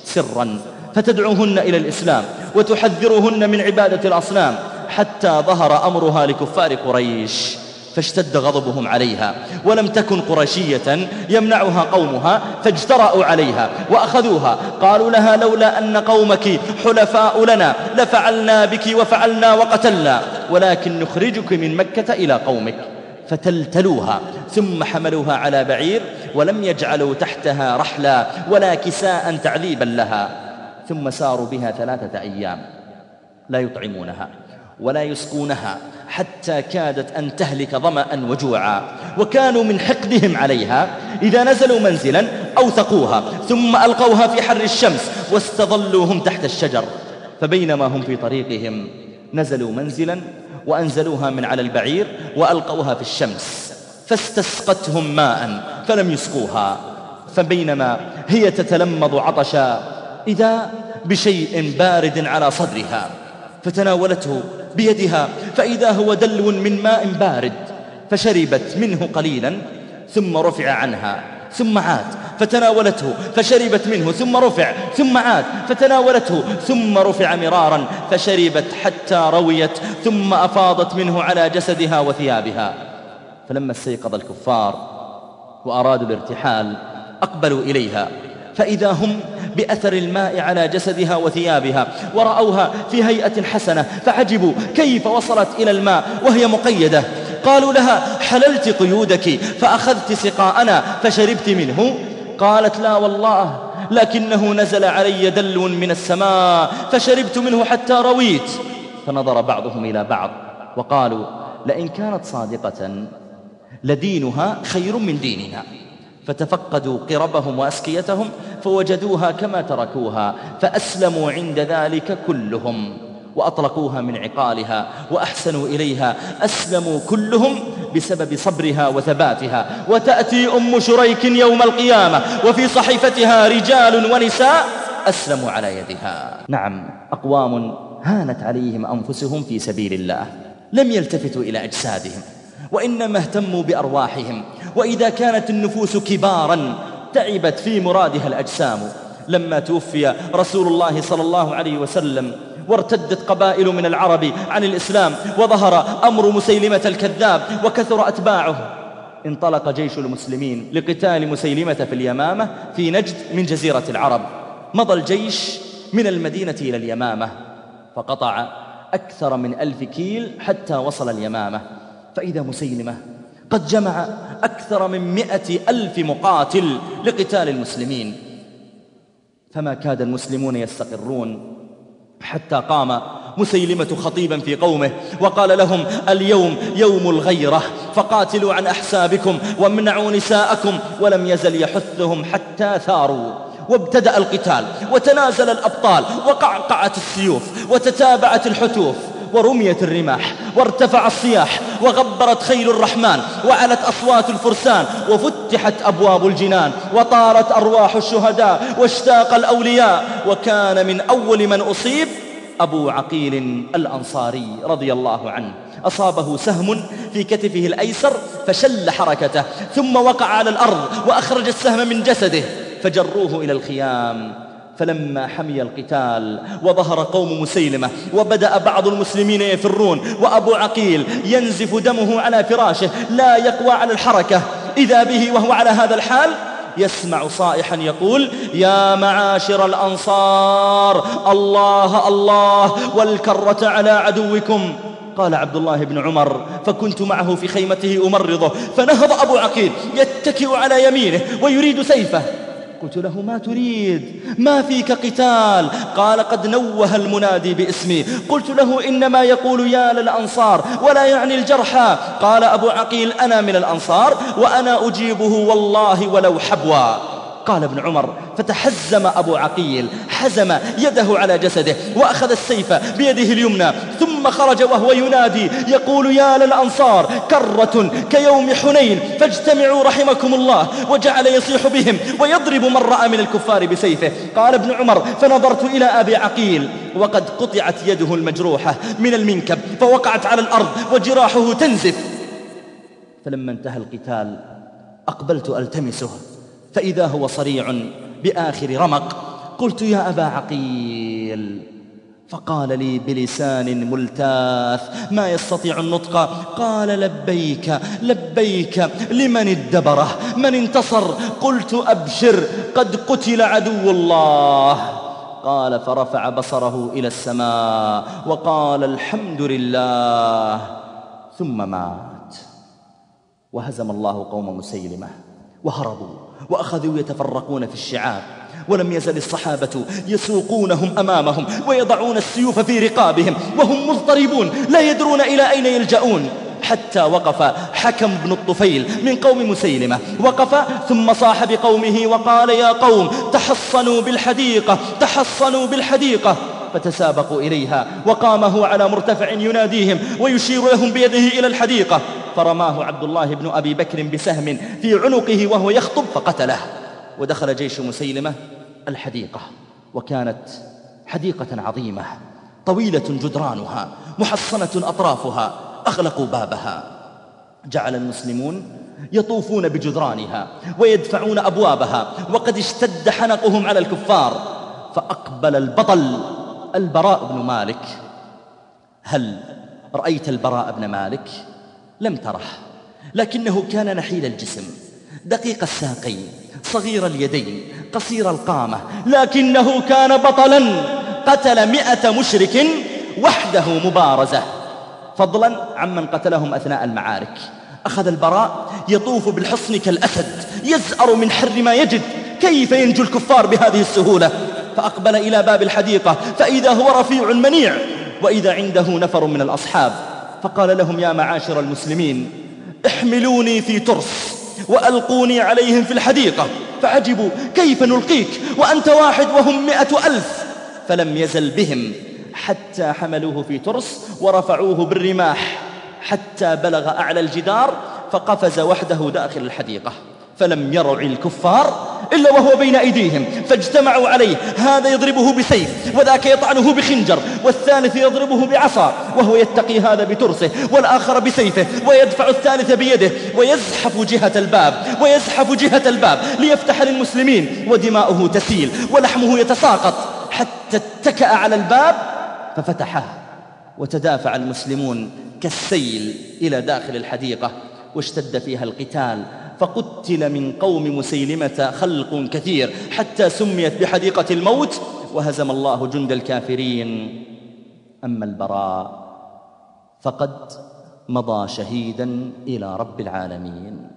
سرا فتدعوهن إلى الإسلام وتحذرهن من عبادة الأصنام، حتى ظهر أمرها لكفار قريش فاشتد غضبهم عليها، ولم تكن قرشية يمنعها قومها فاجترأوا عليها وأخذوها. قالوا لها لولا أن قومك حلفاء لنا لفعلنا بك وفعلنا وقتلنا، ولكن نخرجك من مكة إلى قومك. فتلتلوها ثم حملوها على بعير ولم يجعلوا تحتها رحلا ولا كساء تعذيبا لها، ثم ساروا بها ثلاثة أيام لا يطعمونها ولا يسقونها حتى كادت أن تهلك ظمأ وجوعا. وكانوا من حقدهم عليها إذا نزلوا منزلا أوثقوها ثم ألقوها في حر الشمس واستظلوهم تحت الشجر. فبينما هم في طريقهم نزلوا منزلا وأنزلوها من على البعير وألقوها في الشمس فاستسقتهم ماء فلم يسقوها. فبينما هي تتلمض عطشا إذا بشيء بارد على صدرها فتناولته بيدها فإذا هو دلو من ماء بارد، فشربت منه قليلا ثم رفع عنها ثم عاد فتناولته فشربت منه ثم رفع ثم عاد فتناولته ثم رفع مرارا فشربت حتى رويت ثم أفاضت منه على جسدها وثيابها. فلما استيقظ الكفار وأرادوا الارتحال أقبلوا إليها فإذا هم بأثر الماء على جسدها وثيابها ورأوها في هيئة حسنة فعجبوا كيف وصلت إلى الماء وهي مقيدة. قالوا لها حللت قيودك فأخذت سقاءنا فشربت منه؟ قالت لا والله لكنه نزل علي دلو من السماء فشربت منه حتى رويت. فنظر بعضهم إلى بعض وقالوا لئن كانت صادقة لدينها خير من ديننا. فتفقدوا قربهم وأسكيتهم فوجدوها كما تركوها فأسلموا عند ذلك كلهم وأطلقوها من عقالها وأحسنوا إليها، أسلموا كلهم بسبب صبرها وثباتها. وتأتي أم شريك يوم القيامة وفي صحيفتها رجال ونساء أسلموا على يدها. نعم، أقوام هانت عليهم أنفسهم في سبيل الله، لم يلتفتوا إلى أجسادهم وإنما اهتموا بأرواحهم. وإذا كانت النفوس كبارا تعبت في مرادها الأجسام. لما توفي رسول الله صلى الله عليه وسلم وارتدت قبائل من العرب عن الإسلام وظهر أمر مسيلمة الكذاب وكثر أتباعه، انطلق جيش المسلمين لقتال مسيلمة في اليمامة في نجد من جزيرة العرب. مضى الجيش من المدينة إلى اليمامة فقطع أكثر من ألف كيل حتى وصل اليمامة، فإذا مسيلمة قد جمع أكثر من مئة ألف مقاتل لقتال المسلمين. فما كاد المسلمون يستقرون حتى قام مسيلمة خطيبا في قومه وقال لهم اليوم يوم الغيرة فقاتلوا عن أحسابكم وامنعوا نساءكم. ولم يزل يحثهم حتى ثاروا وابتدأ القتال وتنازل الأبطال وقعقعت السيوف وتتابعت الحتوف ورميت الرماح وارتفع الصياح وغبرت خيل الرحمن وعلت أصوات الفرسان وفتحت أبواب الجنان وطارت أرواح الشهداء واشتاق الأولياء. وكان من أول من أصيب أبو عقيل الأنصاري رضي الله عنه، أصابه سهم في كتفه الأيسر فشل حركته ثم وقع على الأرض وأخرج السهم من جسده فجروه إلى الخيام. فلما حمي القتال وظهر قوم مسيلمة وبدأ بعض المسلمين يفرون وأبو عقيل ينزف دمه على فراشه لا يقوى على الحركة، إذا به وهو على هذا الحال يسمع صائحا يقول يا معاشر الأنصار الله الله والكرة على عدوكم. قال عبد الله بن عمر فكنت معه في خيمته أمرضه، فنهض أبو عقيل يتكئ على يمينه ويريد سيفه. قلت له ما تريد؟ ما فيك قتال؟ قال قد نوه المنادي باسمي. قلت له إنما يقول يا للأنصار ولا يعني الجرحى. قال أبو عقيل أنا من الأنصار وأنا أجيبه والله ولو حبوا. قال ابن عمر فتحزم أبو عقيل، حزم يده على جسده وأخذ السيف بيده اليمنى ثم خرج وهو ينادي يقول يا للأنصار كرة كيوم حنين فاجتمعوا رحمكم الله، وجعل يصيح بهم ويضرب من رأى من الكفار بسيفه. قال ابن عمر فنظرت إلى أبي عقيل وقد قطعت يده المجروحة من المنكب فوقعت على الأرض وجراحه تنزف. فلما انتهى القتال أقبلت ألتمسه فإذا هو صريع بآخر رمق قلت يا أبا عقيل، فقال لي بلسان ملتاث ما يستطيع النطق، قال لبيك لبيك لمن الدبره من انتصر؟ قلت أبشر قد قتل عدو الله. قال فرفع بصره إلى السماء وقال الحمد لله، ثم مات. وهزم الله قوم مسيلمة وهربوا وأخذوا يتفرقون في الشعاب، ولم يزل الصحابة يسوقونهم أمامهم ويضعون السيوف في رقابهم وهم مضطربون لا يدرون إلى أين يلجؤون، حتى وقف حكم بن الطفيل من قوم مسيلمة، وقف ثم صاح بقومه وقال يا قوم تحصنوا بالحديقة تحصنوا بالحديقة، فتسابقوا إليها، وقام هو على مرتفع يناديهم ويشير لهم بيده إلى الحديقة، فرماه عبد الله بن أبي بكر بسهم في عنقه وهو يخطب فقتله. ودخل جيش مسيلمة الحديقة، وكانت حديقة عظيمة طويلة جدرانها محصنة أطرافها، أغلقوا بابها. جعل المسلمون يطوفون بجدرانها ويدفعون أبوابها، وقد اشتد حنقهم على الكفار. فأقبل البطل البراء بن مالك. هل رأيت البراء بن مالك؟ لم تره، لكنه كان نحيل الجسم دقيق الساقين صغير اليدين قصير القامة، لكنه كان بطلا قتل مئة مشرك وحده مبارزة، فضلا عمن قتلهم أثناء المعارك. أخذ البراء يطوف بالحصن كالأسد يزأر من حر ما يجد، كيف ينجو الكفار بهذه السهولة؟ فأقبل إلى باب الحديقة فإذا هو رفيع منيع، وإذا عنده نفر من الأصحاب، فقال لهم يا معاشر المسلمين احملوني في ترس وألقوني عليهم في الحديقة. فعجبوا كيف نلقيك وأنت واحد وهم مئة ألف؟ فلم يزل بهم حتى حملوه في ترس ورفعوه بالرماح حتى بلغ أعلى الجدار، فقفز وحده داخل الحديقة، فلم يرع الكفار إلا وهو بين أيديهم، فاجتمعوا عليه، هذا يضربه بسيف وذاك يطعنه بخنجر، والثالث يضربه بعصا وهو يتقي هذا بترسه والآخر بسيفه، ويدفع الثالث بيده، ويزحف جهة الباب ويزحف جهة الباب ليفتح للمسلمين، ودماؤه تسيل ولحمه يتساقط، حتى اتكأ على الباب ففتحه، وتدافع المسلمون كالسيل إلى داخل الحديقة، واشتد فيها القتال، فقتل من قوم مسيلمة خلق كثير حتى سميت بحديقة الموت، وهزم الله جند الكافرين. أما البراء فقد مضى شهيدا إلى رب العالمين.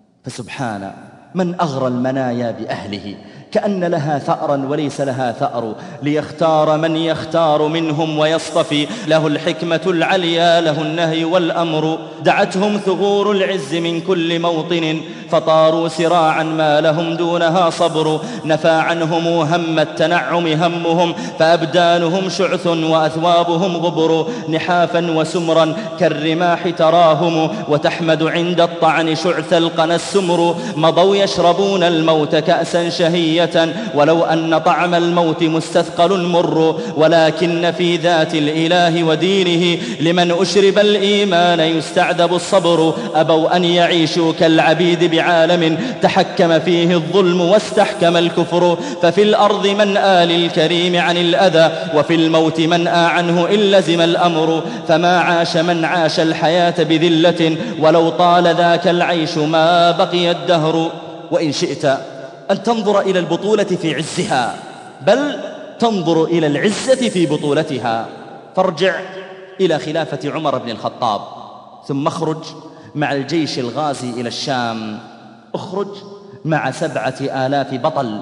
فسبحان من أغرى المنايا بأهله، كأن لها ثأرا وليس لها ثأر، ليختار من يختار منهم ويصطفي، له الحكمة العليا له النهي والأمر، دعتهم ثغور العز من كل موطن، فطاروا سراعا ما لهم دونها صبر، نفى عنهم هم التنعم همهم، فأبدانهم شعث وأثوابهم غبر، نحافا وسمرا كالرماح تراهم، وتحمد عند الطعن شعث القنا السمر، مضوا يشربون الموت كأسا شهية، ولو أن طعم الموت مستثقل مر، ولكن في ذات الإله ودينه لمن أشرب الإيمان يستعذب الصبر، أبوا أن يعيشوا كالعبيد بعالم تحكم فيه الظلم واستحكم الكفر، ففي الأرض من آل الكريم عن الأذى، وفي الموت من آ عنه إن لزم الأمر، فما عاش من عاش الحياة بذلة، ولو طال ذاك العيش ما بقي الدهر. وإن شئت أن تنظر إلى البطولة في عزها، بل تنظر إلى العزة في بطولتها، فارجع إلى خلافة عمر بن الخطاب، ثم اخرج مع الجيش الغازي إلى الشام، اخرج مع سبعة آلاف بطل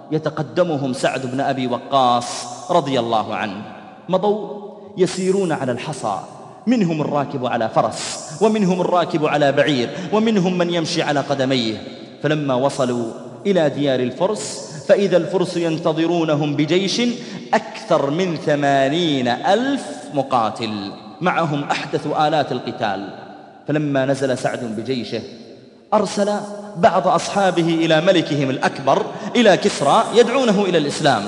يتقدمهم سعد بن أبي وقاص رضي الله عنه، مضوا يسيرون على الحصى، منهم الراكب على فرس، ومنهم الراكب على بعير، ومنهم من يمشي على قدميه. فلما وصلوا إلى ديار الفرس فإذا الفرس ينتظرونهم بجيش أكثر من ثمانين ألف مقاتل، معهم أحدث آلات القتال. فلما نزل سعد بجيشه أرسل بعض أصحابه إلى ملكهم الأكبر إلى كسرى يدعونه إلى الإسلام،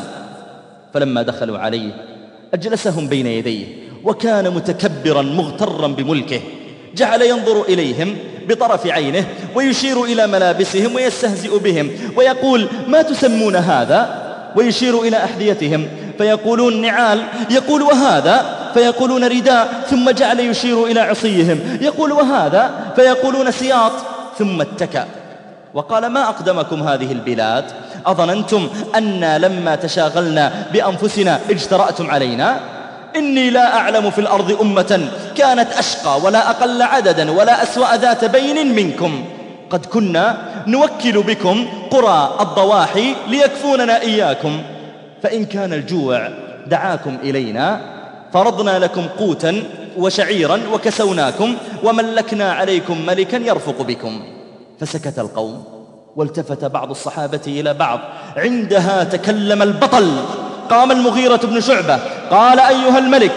فلما دخلوا عليه أجلسهم بين يديه، وكان متكبرا مغترا بملكه، جعل ينظر إليهم بطرف عينه ويشير إلى ملابسهم ويستهزئ بهم ويقول ما تسمون هذا؟ ويشير إلى أحذيتهم فيقولون نعال، يقول وهذا، فيقولون رداء، ثم جعل يشير إلى عصيهم، يقول وهذا، فيقولون سياط، ثم اتكأ وقال ما أقدمكم هذه البلاد؟ أظننتم أن لما تشاغلنا بأنفسنا اجترأتم علينا؟ إني لا أعلم في الأرض أمة كانت أشقى ولا أقل عددا ولا أسوأ ذات بين منكم، قد كنا نوكل بكم قرى الضواحي ليكفوننا إياكم، فإن كان الجوع دعاكم إلينا فرضنا لكم قوتا وشعيرا وكسوناكم وملكنا عليكم ملكا يرفق بكم. فسكت القوم والتفت بعض الصحابة إلى بعض. عندها تكلم البطل، قام المغيرة بن شعبة قال أيها الملك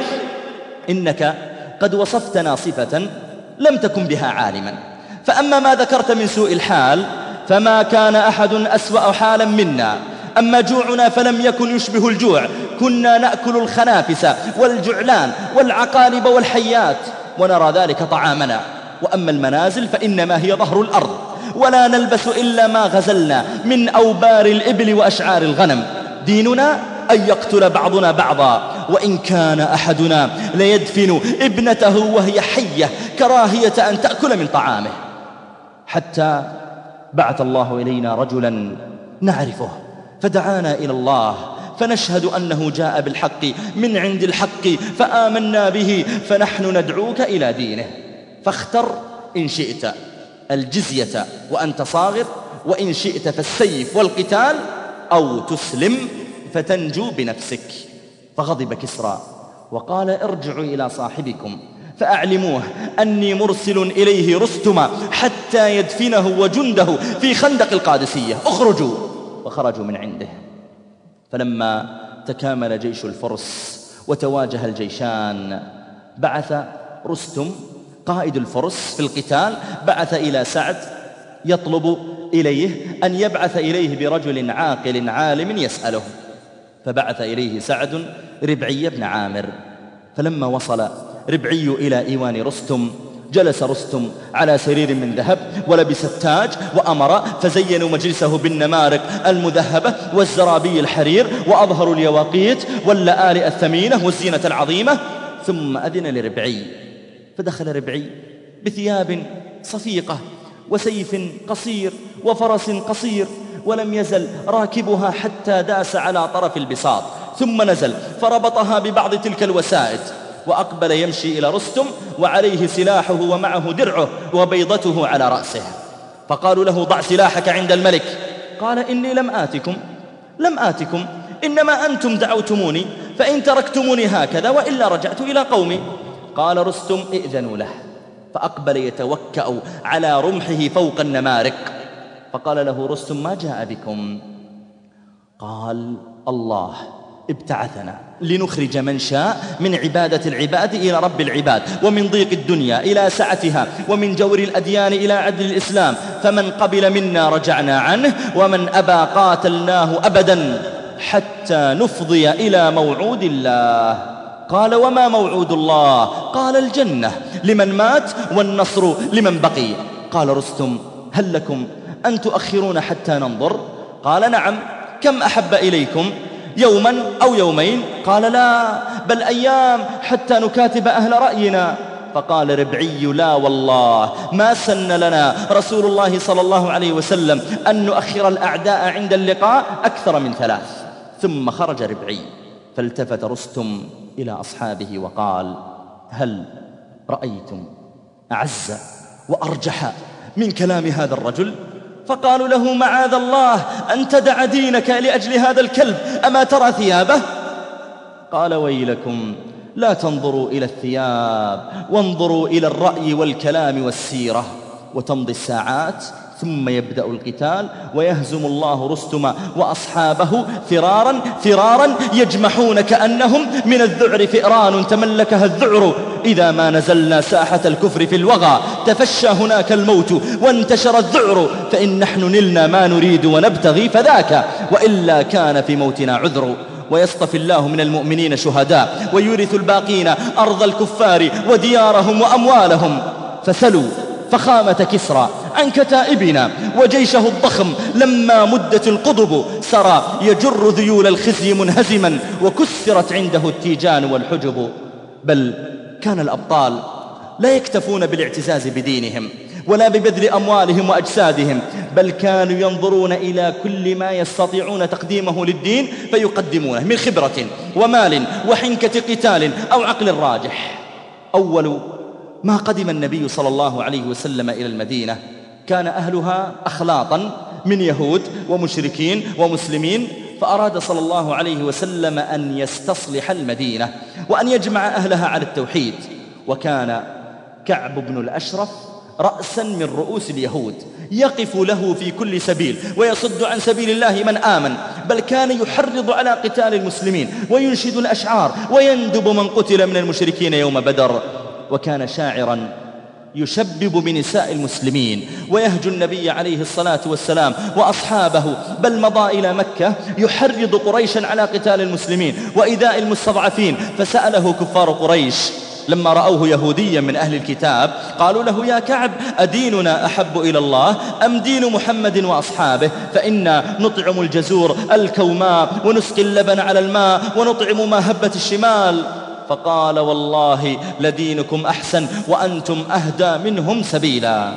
إنك قد وصفتنا صفة لم تكن بها عالما، فأما ما ذكرت من سوء الحال فما كان أحد أسوأ حالا منا، أما جوعنا فلم يكن يشبه الجوع، كنا نأكل الخنافس والجعلان والعقالب والحيات ونرى ذلك طعامنا، وأما المنازل فإنما هي ظهر الأرض، ولا نلبس إلا ما غزلنا من أوبار الإبل وأشعار الغنم، ديننا أن يقتل بعضنا بعضا، وإن كان أحدنا ليدفن ابنته وهي حية كراهية أن تأكل من طعامه، حتى بعث الله إلينا رجلا نعرفه فدعانا إلى الله فنشهد أنه جاء بالحق من عند الحق فآمنا به، فنحن ندعوك إلى دينه، فاختر إن شئت الجزية وأنت صاغر، وإن شئت فالسيف والقتال، أو تسلم فتنجو بنفسك. فغضب كسرى وقال ارجعوا إلى صاحبكم فأعلموه أني مرسل إليه رستما حتى يدفنه وجنده في خندق القادسية، اخرجوا. وخرجوا من عنده. فلما تكامل جيش الفرس وتواجه الجيشان بعث رستم قائد الفرس في القتال، بعث إلى سعد يطلب إليه أن يبعث إليه برجل عاقل عالم يسأله، فبعث إليه سعد ربعي بن عامر. فلما وصل ربعي إلى إيوان رستم جلس رستم على سرير من ذهب ولبس التاج وأمر، فزينوا مجلسه بالنمارق المذهبة والزرابي الحرير وأظهروا اليواقيت واللآلئ الثمينة والزينة العظيمة، ثم أذن لربعي فدخل ربعي بثياب صفيقة وسيف قصير وفرس قصير، ولم يزل راكبها حتى داس على طرف البساط، ثم نزل فربطها ببعض تلك الوسائد، وأقبل يمشي إلى رستم وعليه سلاحه ومعه درعه وبيضته على رأسه. فقالوا له ضع سلاحك عند الملك، قال إني لم آتكم لم آتكم إنما أنتم دعوتموني، فإن تركتموني هكذا وإلا رجعت إلى قومي. قال رستم ائذنوا له، فأقبل يتوكأ على رمحه فوق النمارق. فقال له رستم ما جاء بكم؟ قال الله ابتعثنا لنخرج من شاء من عبادة العباد إلى رب العباد، ومن ضيق الدنيا إلى سعتها، ومن جور الأديان إلى عدل الإسلام، فمن قبل منا رجعنا عنه، ومن أبى قاتلناه أبدا حتى نفضي إلى موعود الله. قال وما موعود الله؟ قال الجنة لمن مات والنصر لمن بقي. قال رستم هل لكم أن تؤخرون حتى ننظر؟ قال نعم، كم أحب إليكم، يوما أو يومين؟ قال لا، بل أيام حتى نكاتب أهل رأينا. فقال ربعي لا والله ما سن لنا رسول الله صلى الله عليه وسلم أن نؤخر الأعداء عند اللقاء أكثر من ثلاث. ثم خرج ربعي، فالتفت رستم إلى أصحابه وقال هل رأيتم أعز وأرجح من كلام هذا الرجل؟ فقالوا له معاذ الله أن تدع دينك لأجل هذا الكلب، أما ترى ثيابه؟ قال ويلكم لا تنظروا إلى الثياب وانظروا إلى الرأي والكلام والسيرة. وتمضي الساعات ثم يبدأ القتال، ويهزم الله رستم وأصحابه فرارا فرارا يجمحون كأنهم من الذعر فئران تملكها الذعر. إذا ما نزلنا ساحة الكفر في الوغى تفشى هناك الموت وانتشر الذعر، فإن نحن نلنا ما نريد ونبتغي فذاك، وإلا كان في موتنا عذر. ويصطفي الله من المؤمنين شهداء ويورث الباقين أرض الكفار وديارهم وأموالهم. فسلوا فخامة كسرى عن كتائبنا. وجيشه الضخم لما مدت القضب سرى يجر ذيول الخزي منهزما، وكسرت عنده التيجان والحجب. بل كان الأبطال لا يكتفون بالاعتزاز بدينهم ولا ببذل أموالهم وأجسادهم، بل كانوا ينظرون إلى كل ما يستطيعون تقديمه للدين فيقدمونه من خبرة ومال وحنكة قتال أو عقل راجح. أول ما قدم النبي صلى الله عليه وسلم إلى المدينة كان أهلها أخلاطا من يهود ومشركين ومسلمين، فأراد صلى الله عليه وسلم أن يستصلح المدينة وأن يجمع أهلها على التوحيد. وكان كعب بن الأشرف رأسا من رؤوس اليهود، يقف له في كل سبيل ويصد عن سبيل الله من آمن، بل كان يحرض على قتال المسلمين وينشد الأشعار ويندب من قتل من المشركين يوم بدر. وكان شاعرا يشبب بنساء المسلمين ويهجو النبي عليه الصلاة والسلام وأصحابه، بل مضى إلى مكة يحرض قريشا على قتال المسلمين وإيذاء المستضعفين. فسأله كفار قريش لما رأوه يهوديا من أهل الكتاب قالوا له: يا كعب، أديننا أحب إلى الله أم دين محمد وأصحابه؟ فإنا نطعم الجزور الكوماء ونسقي اللبن على الماء ونطعم ما هبت الشمال. فقال: والله لدينكم أحسن وأنتم أهدى منهم سبيلا.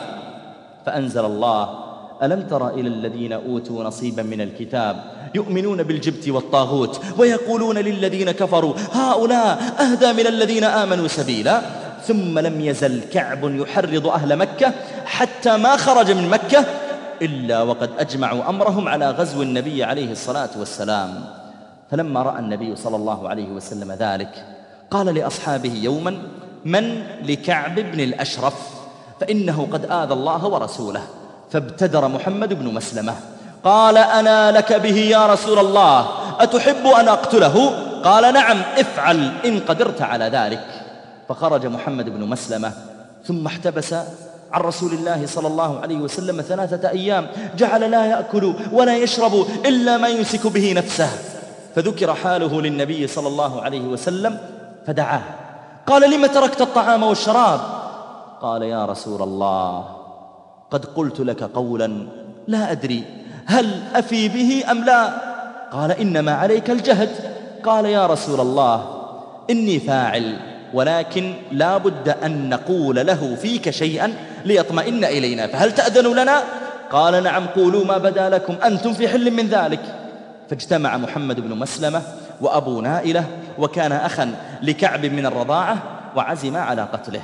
فأنزل الله: ألم تر إلى الذين أوتوا نصيبا من الكتاب يؤمنون بالجبت والطاغوت ويقولون للذين كفروا هؤلاء أهدى من الذين آمنوا سبيلا. ثم لم يزل كعب يحرض أهل مكة حتى ما خرج من مكة إلا وقد أجمعوا أمرهم على غزو النبي عليه الصلاة والسلام. فلما رأى النبي صلى الله عليه وسلم ذلك قال لأصحابه يوما: من لكعب بن الأشرف؟ فإنه قد آذى الله ورسوله. فابتدر محمد بن مسلمة قال: أنا لك به يا رسول الله، أتحب أن أقتله؟ قال: نعم، افعل إن قدرت على ذلك. فخرج محمد بن مسلمة ثم احتبس عن رسول الله صلى الله عليه وسلم ثلاثة أيام، جعل لا يأكل ولا يشرب إلا ما يمسك به نفسه. فذكر حاله للنبي صلى الله عليه وسلم فدعاه قال: لم تركت الطعام والشراب؟ قال: يا رسول الله، قد قلت لك قولا لا أدري هل أفي به أم لا. قال: إنما عليك الجهد. قال: يا رسول الله، إني فاعل، ولكن لا بد أن نقول له فيك شيئا ليطمئن إلينا، فهل تأذن لنا؟ قال: نعم، قولوا ما بدا لكم، أنتم في حل من ذلك. فاجتمع محمد بن مسلمة وأبو نائلة، وكان أخا لكعب من الرضاعة، وعزم على قتله.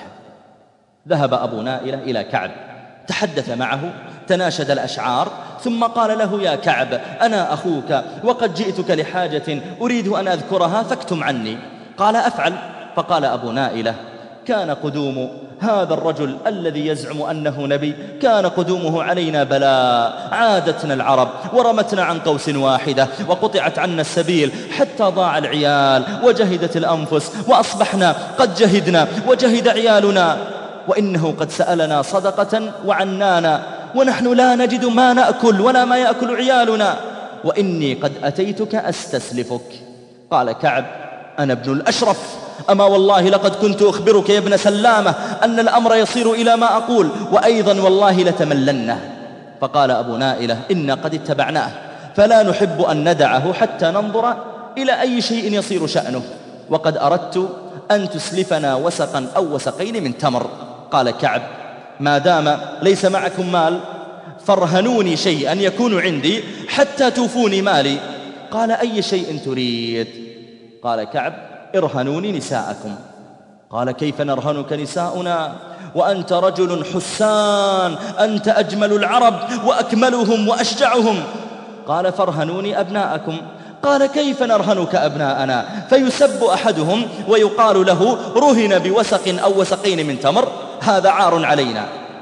ذهب أبو نائلة إلى كعب، تحدث معه، تناشد الأشعار، ثم قال له: يا كعب، أنا أخوك وقد جئتك لحاجة أريد أن أذكرها فاكتم عني. قال: أفعل. فقال أبو نائلة: كان قدوم هذا الرجل الذي يزعم أنه نبي كان قدومه علينا بلاء، عادتنا العرب ورمتنا عن قوس واحدة وقطعت عنا السبيل حتى ضاع العيال وجهدت الأنفس، وأصبحنا قد جهدنا وجهد عيالنا، وإنه قد سألنا صدقة وعنانا، ونحن لا نجد ما نأكل ولا ما يأكل عيالنا، وإني قد أتيتك أستسلفك. قال كعب: أنا ابن الأشرف، أما والله لقد كنت أخبرك يا ابن سلامة أن الأمر يصير إلى ما أقول، وأيضا والله لتملنه. فقال أبو نائلة: إنا قد اتبعناه، فلا نحب أن ندعه حتى ننظر إلى أي شيء يصير شأنه، وقد أردت أن تسلفنا وسقا أو وسقين من تمر. قال كعب: ما دام ليس معكم مال فارهنوني شيئا يكون عندي حتى توفوني مالي. قال: أي شيء تريد؟ قال كعب: ارهنوني نساءكم. قال: كيف نرهنك نساؤنا وأنت رجل حسان، أنت أجمل العرب وأكملهم وأشجعهم. قال: فارهنوني أبناءكم. قال: كيف نرهنك أبناءنا؟ فيسب أحدهم ويقال له: رهن بوسق أو وسقين من تمر، هذا عار علينا،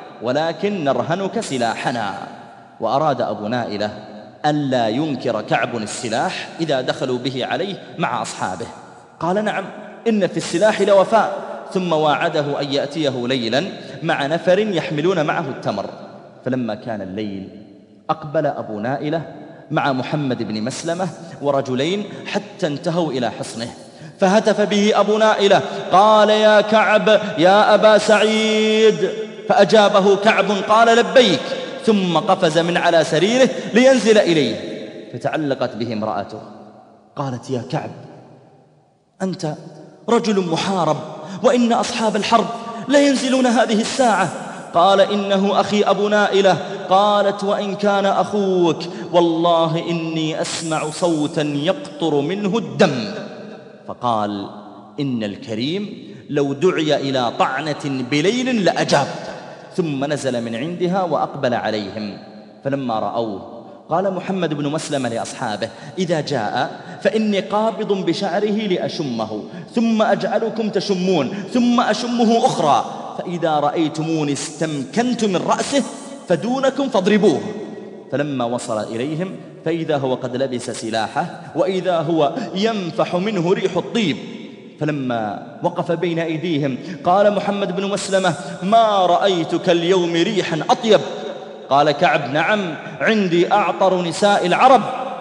ولكن نرهنك سلاحنا. وأراد أبو نائلة ألا ينكر كعب السلاح إذا دخلوا به عليه مع أصحابه. قال: نعم، إن في السلاح لوفاء. ثم واعده أن يأتيه ليلا مع نفر يحملون معه التمر. فلما كان الليل أقبل أبو نائلة مع محمد بن مسلمة ورجلين حتى انتهوا إلى حصنه، فهتف به أبو نائلة قال: يا كعب، يا أبا سعيد، فأجابه كعب قال لبيك، ثم قفز من على سريره لينزل إليه، فتعلقت به امرأته قالت يا كعب أنت رجل محارب، وإن أصحاب الحرب لا ينزلون هذه الساعة. قال إنه أخي أبو نائلة. قالت وإن كان أخوك والله إني أسمع صوتا يقطر منه الدم. فقال إن الكريم لو دعي إلى طعنة بليل لأجاب. ثم نزل من عندها وأقبل عليهم، فلما رأوه قال محمد بن مسلمة لأصحابه إذا جاء فإني قابض بشعره لأشمه، ثم أجعلكم تشمون، ثم أشمه أخرى، فإذا رأيتموني استمكنت من رأسه فدونكم فاضربوه. فلما وصل إليهم فإذا هو قد لبس سلاحه، وإذا هو ينفح منه ريح الطيب. فلما وقف بين أيديهم قال محمد بن مسلمة ما رأيتك اليوم ريحا أطيب. قال كعب نعم عندي أعطر نساء العرب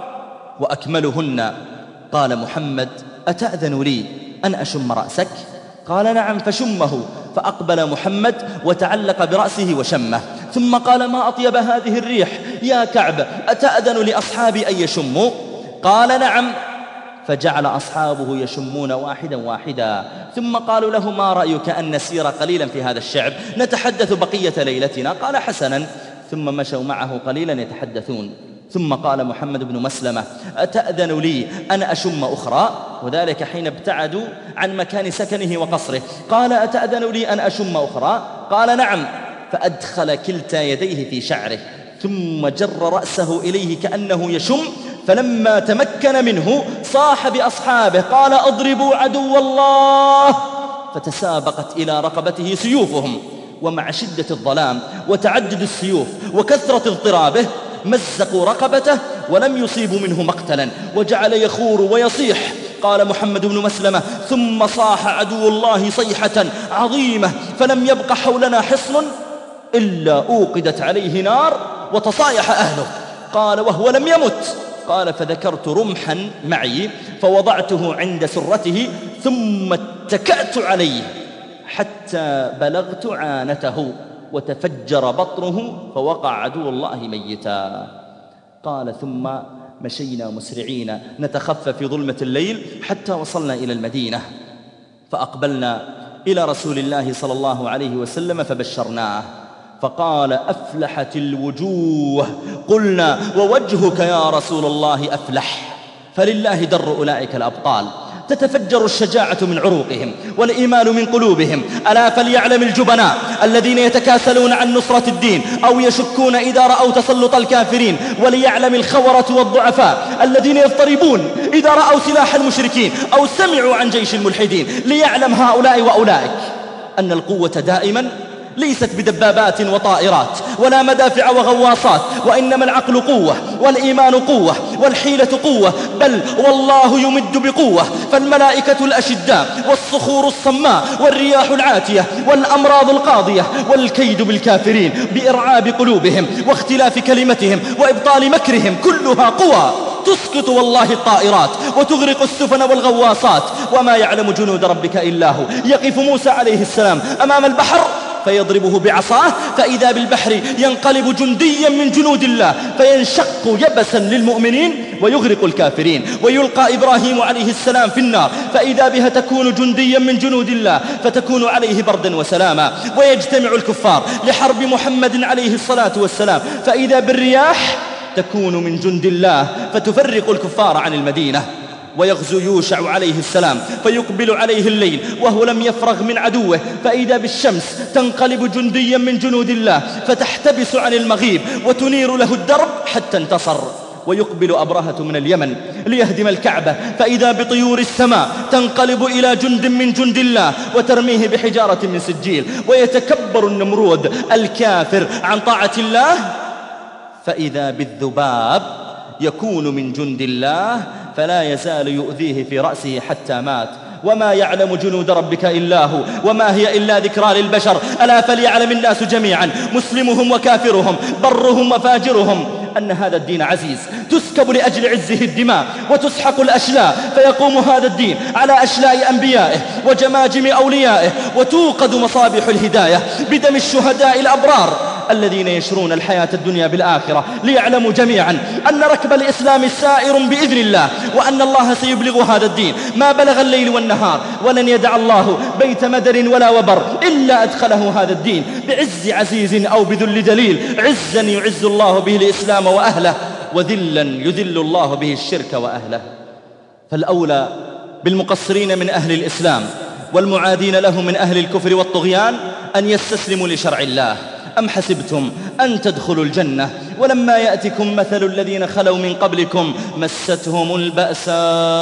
وأكملهن. قال محمد أتأذن لي أن أشم رأسك؟ قال نعم فشمه. فأقبل محمد وتعلق برأسه وشمه، ثم قال ما أطيب هذه الريح يا كعب، أتأذن لأصحابي أن يشموا؟ قال نعم. فجعل أصحابه يشمون واحدا واحدا، ثم قالوا له ما رأيك أن نسير قليلا في هذا الشعب نتحدث بقية ليلتنا؟ قال حسنا. ثم مشوا معه قليلا يتحدثون، ثم قال محمد بن مسلمة أتأذن لي أن أشم أخرى؟ وذلك حين ابتعدوا عن مكان سكنه وقصره. قال أتأذن لي أن أشم أخرى؟ قال نعم. فأدخل كلتا يديه في شعره ثم جر رأسه إليه كأنه يشم، فلما تمكن منه صاح بأصحابه قال أضربوا عدو الله، فتسابقت إلى رقبته سيوفهم. ومع شدة الظلام وتعدد السيوف وكثرة اضطرابه مزقوا رقبته ولم يصيبوا منه مقتلا، وجعل يخور ويصيح. قال محمد بن مسلمة ثم صاح عدو الله صيحة عظيمة فلم يبق حولنا حصن إلا أوقدت عليه نار وتصايح أهله. قال وهو لم يمت. قال فذكرت رمحا معي فوضعته عند سرته ثم اتكأت عليه حتى بلغت عانته وتفجر بطنه فوقع عدو الله ميتا. قال ثم مشينا مسرعين نتخفى في ظلمة الليل حتى وصلنا إلى المدينة، فأقبلنا إلى رسول الله صلى الله عليه وسلم فبشرناه، فقال أفلحت الوجوه. قلنا ووجهك يا رسول الله أفلح، فلله در أولئك الأبطال، تتفجر الشجاعة من عروقهم والإيمان من قلوبهم. ألا فليعلم الجبناء الذين يتكاسلون عن نصرة الدين أو يشكون إذا رأوا تسلط الكافرين، وليعلم الخورة والضعفاء الذين يضطربون إذا رأوا سلاح المشركين أو سمعوا عن جيش الملحدين، ليعلم هؤلاء وأولئك أن القوة دائما ليست بدبابات وطائرات ولا مدافع وغواصات، وإنما العقل قوة والإيمان قوة والحيلة قوة، بل والله يمد بقوة. فالملائكة الأشداء والصخور الصماء والرياح العاتية والأمراض القاضية والكيد بالكافرين بإرعاب قلوبهم واختلاف كلمتهم وإبطال مكرهم كلها قوى تسقط والله الطائرات وتغرق السفن والغواصات. وما يعلم جنود ربك إلا هو. يقف موسى عليه السلام أمام البحر فيضربه بعصاه فإذا بالبحر ينقلب جنديا من جنود الله فينشق يبسا للمؤمنين ويغرق الكافرين. ويلقى إبراهيم عليه السلام في النار فإذا بها تكون جنديا من جنود الله فتكون عليه بردا وسلاما. ويجتمع الكفار لحرب محمد عليه الصلاة والسلام فإذا بالرياح تكون من جند الله فتفرق الكفار عن المدينة. ويغزو يوشع عليه السلام فيقبل عليه الليل وهو لم يفرغ من عدوه فإذا بالشمس تنقلب جنديا من جنود الله فتحتبس عن المغيب وتنير له الدرب حتى انتصر. ويقبل أبرهة من اليمن ليهدم الكعبة فإذا بطيور السماء تنقلب إلى جند من جند الله وترميه بحجارة من سجيل. ويتكبر النمرود الكافر عن طاعة الله فإذا بالذباب يكون من جند الله فلا يزال يؤذيه في رأسه حتى مات. وما يعلم جنود ربك إلا هو وما هي إلا ذكرى للبشر. ألا فليعلم الناس جميعا مسلمهم وكافرهم برهم وفاجرهم أن هذا الدين عزيز، تسكب لأجل عزه الدماء وتسحق الأشلاء، فيقوم هذا الدين على أشلاء أنبيائه وجماجم أوليائه، وتوقد مصابيح الهداية بدم الشهداء الأبرار الذين يشرون الحياة الدنيا بالآخرة، ليعلموا جميعا أن ركب الإسلام سائر بإذن الله، وأن الله سيبلغ هذا الدين ما بلغ الليل والنهار، ولن يدع الله بيت مدر ولا وبر إلا أدخله هذا الدين بعز عزيز أو بذل دليل، عزا يعز الله به الإسلام وأهله، وذلا يذل الله به الشرك وأهله. فالأولى بالمقصرين من أهل الإسلام والمعادين له من أهل الكفر والطغيان أن يستسلموا لشرع الله. أم حسبتم أن تدخلوا الجنة ولما يأتكم مثل الذين خلوا من قبلكم مستهم البأساء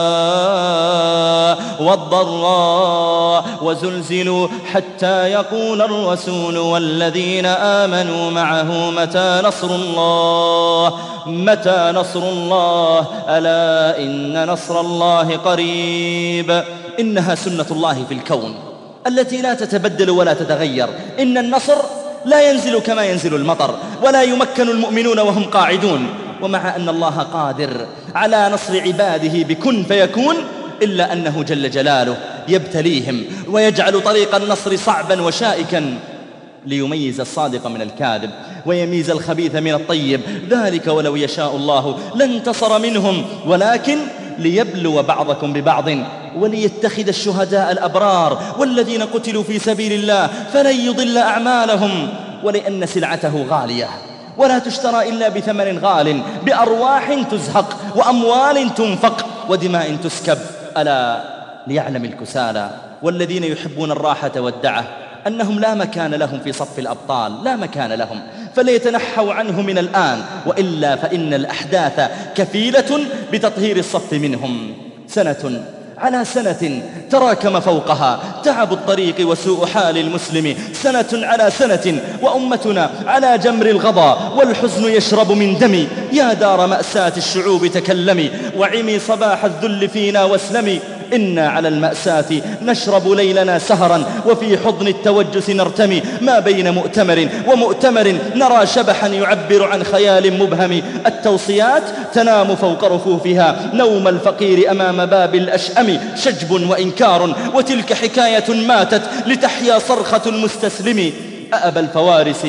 والضراء وزلزلوا حتى يقول الرسول والذين آمنوا معه متى نصر الله متى نصر الله ألا إن نصر الله قريب. إنها سنة الله في الكون التي لا تتبدل ولا تتغير. إن النصر لا ينزل كما ينزل المطر، ولا يمكن المؤمنون وهم قاعدون. ومع أن الله قادر على نصر عباده بكن فيكون، إلا أنه جل جلاله يبتليهم ويجعل طريق النصر صعبا وشائكا ليميز الصادق من الكاذب ويميز الخبيث من الطيب. ذلك ولو يشاء الله لانتصر منهم، ولكن ليبلو بعضكم ببعض وليتخذ الشهداء الأبرار والذين قتلوا في سبيل الله فلن يضل أعمالهم. ولأن سلعته غالية ولا تشترى إلا بثمن غال، بأرواح تزهق وأموال تنفق ودماء تسكب. ألا ليعلم الكسالى والذين يحبون الراحة والدعة أنهم لا مكان لهم في صف الأبطال، لا مكان لهم، فليتنحوا عنه من الآن، وإلا فإن الأحداث كفيلة بتطهير الصف منهم. سنة على سنة تراكم فوقها تعب الطريق وسوء حال المسلم، سنة على سنة وأمتنا على جمر الغضا والحزن يشرب من دمي. يا دار مأساة الشعوب تكلمي وعمي صباح الذل فينا واسلمي. إنا على المأساة نشرب ليلنا سهرا وفي حضن التوجس نرتمي. ما بين مؤتمر ومؤتمر نرى شبحا يعبر عن خيال مبهم. التوصيات تنام فوق رفوفها نوم الفقير أمام باب الأشأم. شجب وإنكار وتلك حكاية ماتت لتحيا صرخة المستسلم. أأبى الفوارس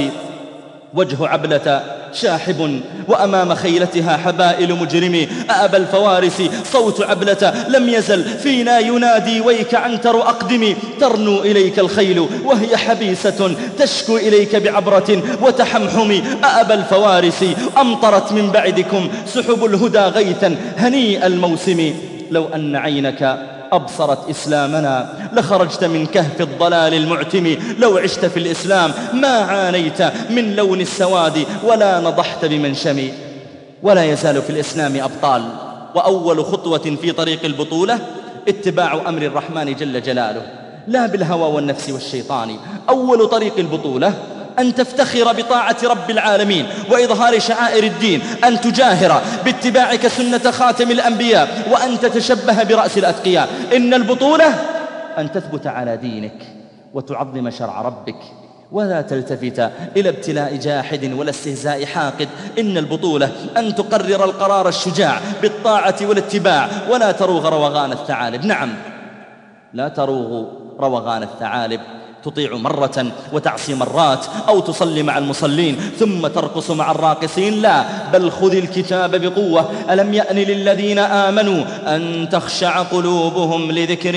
وجه عبلة شاحب وأمام خيلتها حبائل مجرمي. أأبى الفوارس صوت عبلة لم يزل فينا ينادي ويك عنتر أقدمي. ترنو إليك الخيل وهي حبيسة تشكو إليك بعبرة وتحمحم. أأبى الفوارس أمطرت من بعدكم سحب الهدى غيثا هنيئ الموسم. لو أن عينك أبصرت إسلامنا لخرجت من كهف الضلال المعتم. لو عشت في الإسلام ما عانيت من لون السواد ولا نضحت بمنشم. ولا يزال في الإسلام أبطال، وأول خطوة في طريق البطولة اتباع أمر الرحمن جل جلاله لا بالهوى والنفس والشيطان. أول طريق البطولة أن تفتخر بطاعة رب العالمين وإظهار شعائر الدين، أن تجاهر باتباعك سنة خاتم الأنبياء، وأن تتشبه برأس الأتقياء. إن البطولة أن تثبت على دينك وتعظم شرع ربك، ولا تلتفت إلى ابتلاء جاحد ولا استهزاء حاقد. إن البطولة أن تقرر القرار الشجاع بالطاعة والاتباع، ولا تروغ روغان الثعالب. نعم، لا تروغ روغان الثعالب، تطيع مرة وتعصي مرات، أو تصلي مع المصلين ثم ترقص مع الراقصين. لا، بل خذ الكتاب بقوة. ألم يأن للذين آمنوا أن تخشع قلوبهم لذكر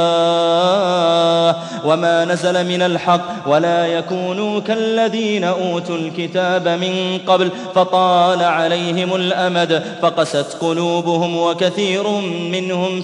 الله وما نزل من الحق ولا يكونوا كالذين أوتوا الكتاب من قبل فطال عليهم الأمد فقست قلوبهم وكثير منهم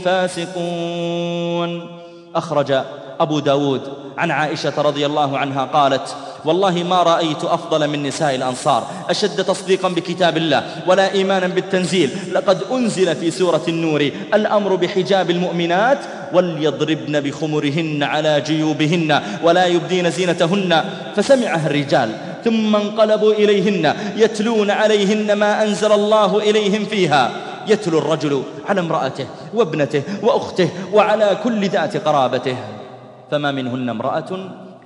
فاسقون. أخرج أبو داود عن عائشة رضي الله عنها قالت: والله ما رأيت أفضل من نساء الأنصار أشد تصديقا بكتاب الله ولا إيمانا بالتنزيل. لقد أنزل في سورة النور الأمر بحجاب المؤمنات وليضربن بخمرهن على جيوبهن ولا يبدين زينتهن. فسمعها الرجال ثم انقلبوا إليهن يتلون عليهن ما أنزل الله إليهم فيها. يتلو الرجل على امرأته وابنته وأخته وعلى كل ذات قرابته، فما منهن امرأة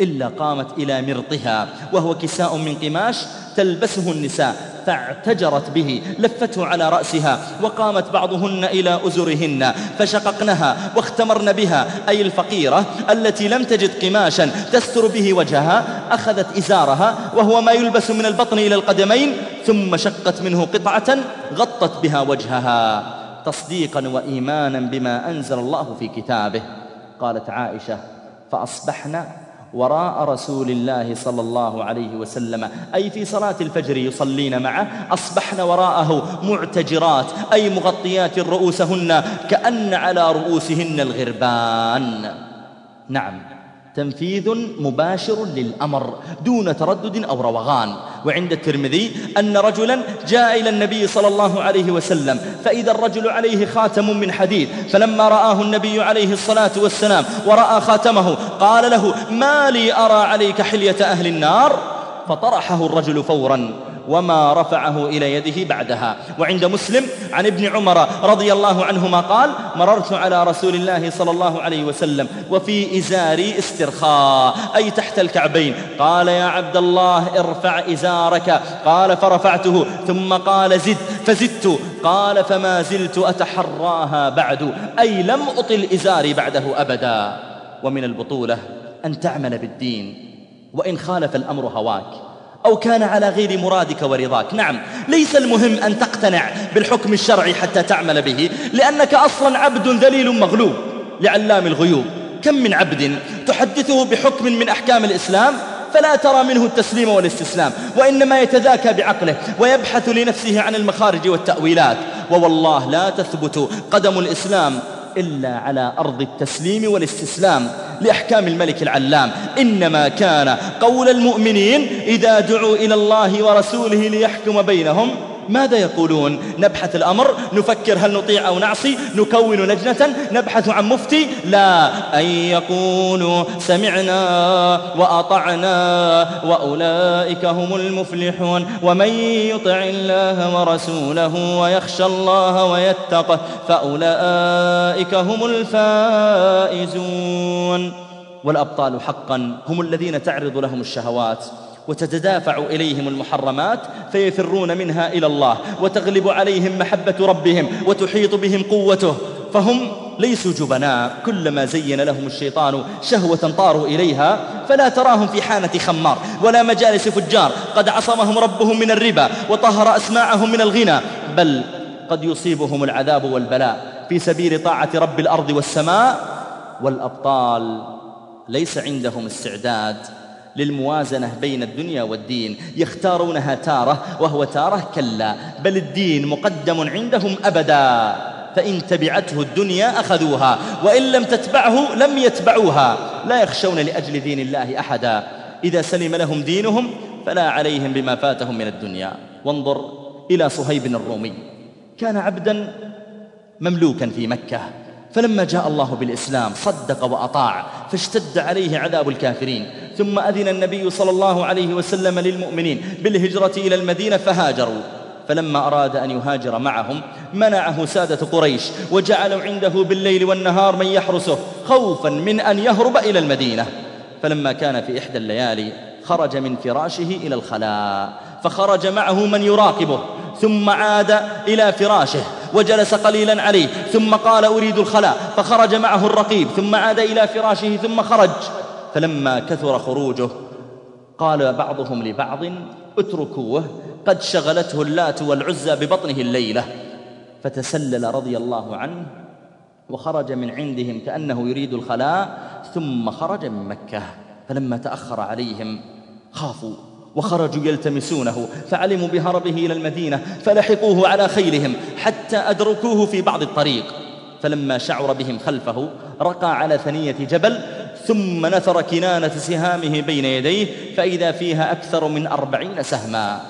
إلا قامت إلى مرطها، وهو كساء من قماش تلبسه النساء، فاعتجرت به، لفته على رأسها، وقامت بعضهن إلى أزرهن فشققنها واختمرن بها، أي الفقيرة التي لم تجد قماشا تستر به وجهها، أخذت إزارها وهو ما يلبس من البطن إلى القدمين، ثم شقت منه قطعة غطت بها وجهها تصديقا وإيمانا بما أنزل الله في كتابه. قالت عائشة: فأصبحنا وراء رسول الله صلى الله عليه وسلم، أي في صلاة الفجر يصلين معه، أصبحن وراءه معتجرات، أي مغطيات رؤوسهن كأن على رؤوسهن الغربان. نعم، تنفيذ مباشر للأمر دون تردد أو روغان. وعند الترمذي أن رجلا جاء إلى النبي صلى الله عليه وسلم، فإذا الرجل عليه خاتم من حديد، فلما رآه النبي عليه الصلاة والسلام ورأى خاتمه قال له: ما لي أرى عليك حلية أهل النار؟ فطرحه الرجل فورا وما رفعه إلى يده بعدها. وعند مسلم عن ابن عمر رضي الله عنهما قال: مررت على رسول الله صلى الله عليه وسلم وفي إزاري استرخاء، أي تحت الكعبين، قال: يا عبد الله ارفع إزارك، قال: فرفعته، ثم قال: زد، فزدت، قال: فما زلت أتحراها بعد، أي لم أطل إزاري بعده أبدا. ومن البطولة أن تعمل بالدين وإن خالف الأمر هواك أو كان على غير مرادك ورضاك. نعم، ليس المهم أن تقتنع بالحكم الشرعي حتى تعمل به، لأنك أصلا عبد ذليل مغلوب لعلام الغيوب. كم من عبد تحدثه بحكم من أحكام الإسلام فلا ترى منه التسليم والاستسلام، وإنما يتذاكى بعقله ويبحث لنفسه عن المخارج والتأويلات. ووالله لا تثبت قدم الإسلام إلا على أرض التسليم والاستسلام لأحكام الملك العلام. إنما كان قول المؤمنين إذا دعوا إلى الله ورسوله ليحكم بينهم ماذا يقولون؟ نبحث الأمر، نفكر هل نطيع أو نعصي، نكون لجنة، نبحث عن مفتي، لا، أن يقولوا سمعنا وأطعنا وأولئك هم المفلحون. ومن يطع الله ورسوله ويخشى الله ويتقه فأولئك هم الفائزون. والأبطال حقا هم الذين تعرض لهم الشهوات وتتدافع إليهم المحرمات فيفرون منها إلى الله، وتغلب عليهم محبة ربهم وتحيط بهم قوته، فهم ليسوا جبناء. كلما زين لهم الشيطان شهوة طاروا إليها، فلا تراهم في حانة خمار ولا مجالس فجار قد عصمهم ربهم من الربا وطهر أسماعهم من الغنى، بل قد يصيبهم العذاب والبلاء في سبيل طاعة رب الأرض والسماء. والأبطال ليس عندهم استعداد للموازنة بين الدنيا والدين، يختارونها تارة وهو تارة كلا، بل الدين مقدم عندهم أبدا، فإن تبعته الدنيا أخذوها وإن لم تتبعه لم يتبعوها، لا يخشون لأجل دين الله أحدا. إذا سلم لهم دينهم فلا عليهم بما فاتهم من الدنيا. وانظر إلى صهيب الرومي، كان عبدا مملوكا في مكة، فلما جاء الله بالإسلام صدق وأطاع، فاشتد عليه عذاب الكافرين، ثم أذن النبي صلى الله عليه وسلم للمؤمنين بالهجرة إلى المدينة فهاجروا. فلما أراد أن يهاجر معهم منعه سادة قريش، وجعلوا عنده بالليل والنهار من يحرسه خوفا من أن يهرب إلى المدينة. فلما كان في إحدى الليالي خرج من فراشه إلى الخلاء، فخرج معه من يراقبه، ثم عاد إلى فراشه وجلس قليلا عليه، ثم قال أريد الخلاء، فخرج معه الرقيب، ثم عاد إلى فراشه ثم خرج. فلما كثر خروجه قال بعضهم لبعض اتركوه قد شغلته اللات والعزى ببطنه الليلة. فتسلل رضي الله عنه وخرج من عندهم كأنه يريد الخلاء، ثم خرج من مكة. فلما تأخر عليهم خافوا وخرجوا يلتمسونه، فعلموا بهربه إلى المدينة، فلحقوه على خيلهم حتى أدركوه في بعض الطريق. فلما شعر بهم خلفه رقى على ثنية جبل، ثم نثر كنانة سهامه بين يديه، فإذا فيها أكثر من أربعين سهما.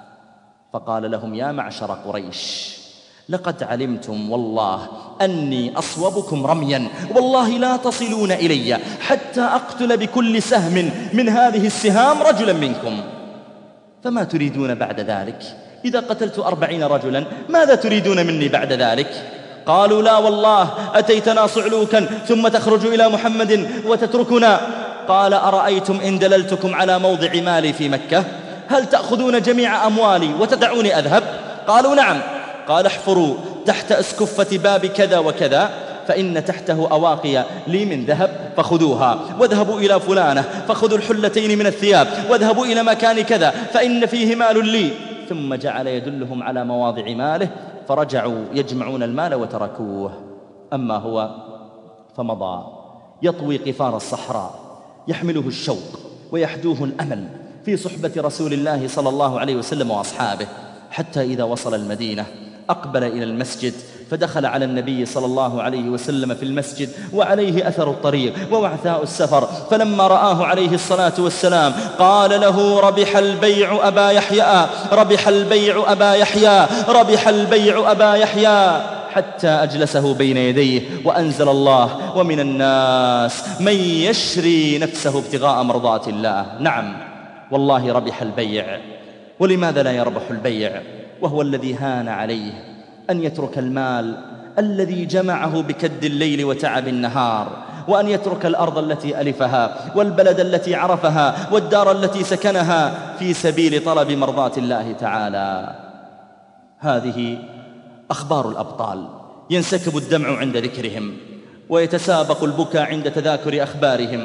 فقال لهم يا معشر قريش، لقد علمتم والله أني أصوبكم رميا، والله لا تصلون إلي حتى أقتل بكل سهم من هذه السهام رجلا منكم، فما تريدون بعد ذلك؟ إذا قتلت أربعين رجلا ماذا تريدون مني بعد ذلك؟ قالوا لا والله أتيتنا صعلوكا ثم تخرج إلى محمد وتتركنا. قال أرأيتم إن دللتكم على موضع مالي في مكة هل تأخذون جميع أموالي وتدعوني أذهب؟ قالوا نعم. قال احفروا تحت أسكفة باب كذا وكذا فإن تحته أواقي لي من ذهب فخذوها، واذهبوا إلى فلانة فخذوا الحلتين من الثياب، واذهبوا إلى مكان كذا فإن فيه مال لي. ثم جعل يدلهم على مواضع ماله فرجعوا يجمعون المال وتركوه. أما هو فمضى يطوي قفار الصحراء يحمله الشوق ويحدوه الأمل في صحبة رسول الله صلى الله عليه وسلم وأصحابه، حتى إذا وصل المدينة أقبل إلى المسجد فدخل على النبي صلى الله عليه وسلم في المسجد وعليه أثر الطريق ووعثاء السفر، فلما رآه عليه الصلاة والسلام قال له ربح البيع أبا يحيى، ربح البيع أبا يحيى، ربح البيع أبا يحيى، حتى أجلسه بين يديه وأنزل الله ومن الناس من يشري نفسه ابتغاء مرضات الله. نعم والله ربح البيع. ولماذا لا يربح البيع وهو الذي هان عليه أن يترك المال الذي جمعه بكد الليل وتعب النهار، وأن يترك الأرض التي ألفها والبلد التي عرفها والدار التي سكنها في سبيل طلب مرضات الله تعالى؟ هذه أخبار الأبطال، ينسكب الدمع عند ذكرهم ويتسابق البكاء عند تذاكر أخبارهم.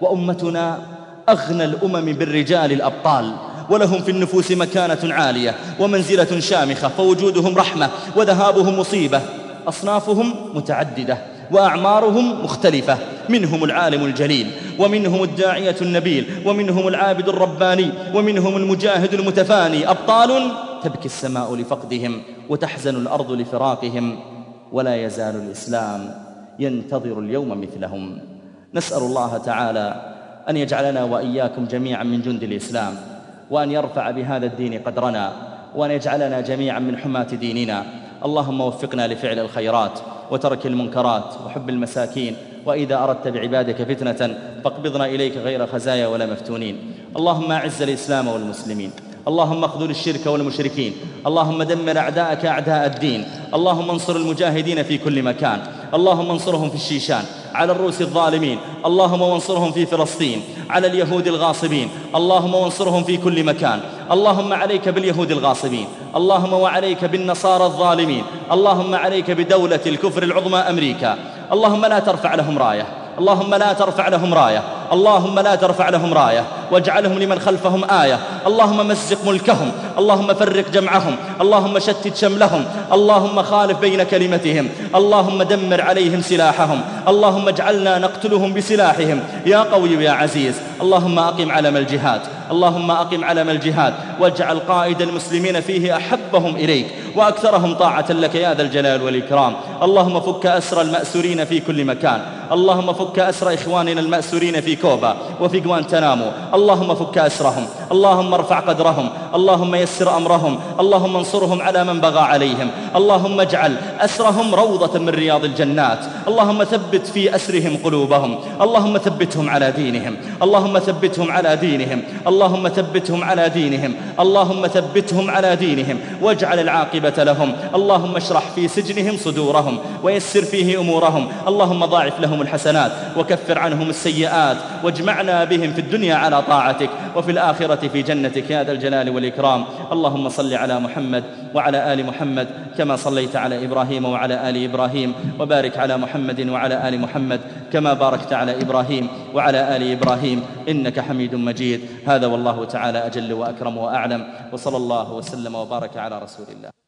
وأمتنا أغنى الأمم بالرجال الأبطال، ولهم في النفوس مكانة عالية ومنزلة شامخة، فوجودهم رحمة وذهابهم مصيبة. أصنافهم متعددة وأعمارهم مختلفة، منهم العالم الجليل، ومنهم الداعية النبيل، ومنهم العابد الرباني، ومنهم المجاهد المتفاني. أبطال تبكي السماء لفقدهم وتحزن الأرض لفراقهم، ولا يزال الإسلام ينتظر اليوم مثلهم. نسأل الله تعالى أن يجعلنا وإياكم جميعا من جند الإسلام، وأن يرفع بهذا الدين قدرنا، وأن يجعلنا جميعا من حماة ديننا. اللهم وفقنا لفعل الخيرات وترك المنكرات وحب المساكين، وإذا أردت بعبادك فتنة فاقبضنا إليك غير خزايا ولا مفتونين. اللهم أعز الإسلام والمسلمين، اللهم اخذل الشرك والمشركين، اللهم دمر أعداءك أعداء الدين، اللهم انصر المجاهدين في كل مكان، اللهم انصرهم في الشيشان على الروس الظالمين، اللهم وانصرهم في فلسطين على اليهود الغاصبين، اللهم وانصرهم في كل مكان. اللهم عليك باليهود الغاصبين، اللهم وعليك بالنصارى الظالمين، اللهم عليك بدولة الكفر العظمى أمريكا. اللهم لا ترفع لهم راية، اللهم لا ترفع لهم راية، اللهم لا ترفع لهم راية، واجعلهم لمن خلفهم آية. اللهم مزق ملكهم، اللهم فرق جمعهم، اللهم شتت شملهم، اللهم خالف بين كلمتهم، اللهم دمر عليهم سلاحهم، اللهم اجعلنا نقتلهم بسلاحهم يا قوي يا عزيز. اللهم أقم علم الجهاد، اللهم أقم علم الجهاد، واجعل قائد المسلمين فيه أحبهم إليك وأكثرهم طاعة لك يا ذا الجلال والإكرام. اللهم فك أسر المأسورين في كل مكان، اللهم فك أسر إخواننا المأسورين في كوبا وفي غوانتنامو، اللهم فك أسرهم، اللهم ارفع قدرهم، اللهم يسر أمرهم، اللهم انصرهم على من بغى عليهم، اللهم اجعل أسرهم روضة من رياض الجنات، اللهم ثبت في أسرهم قلوبهم، اللهم ثبتهم على دينهم، اللهم ثبتهم على دينهم، اللهم ثبتهم على دينهم، اللهم ثبتهم على دينهم، واجعل العاقبة لهم. اللهم اشرح في سجنهم صدورهم ويسر فيه أمورهم، اللهم ضاعف لهم الحسنات وكفر عنهم السيئات، واجمعنا بهم في الدنيا على طاعتك وفي الآخرة في جنتك يا ذا الجلال والإكرام. اللهم صل على محمد وعلى آل محمد كما صليت على إبراهيم وعلى آل إبراهيم، وبارك على محمد وعلى آل محمد كما باركت على إبراهيم وعلى آل إبراهيم إنك حميد مجيد. هذا والله تعالى أجل وأكرم وأعلم، وصلى الله وسلم وبارك على رسول الله.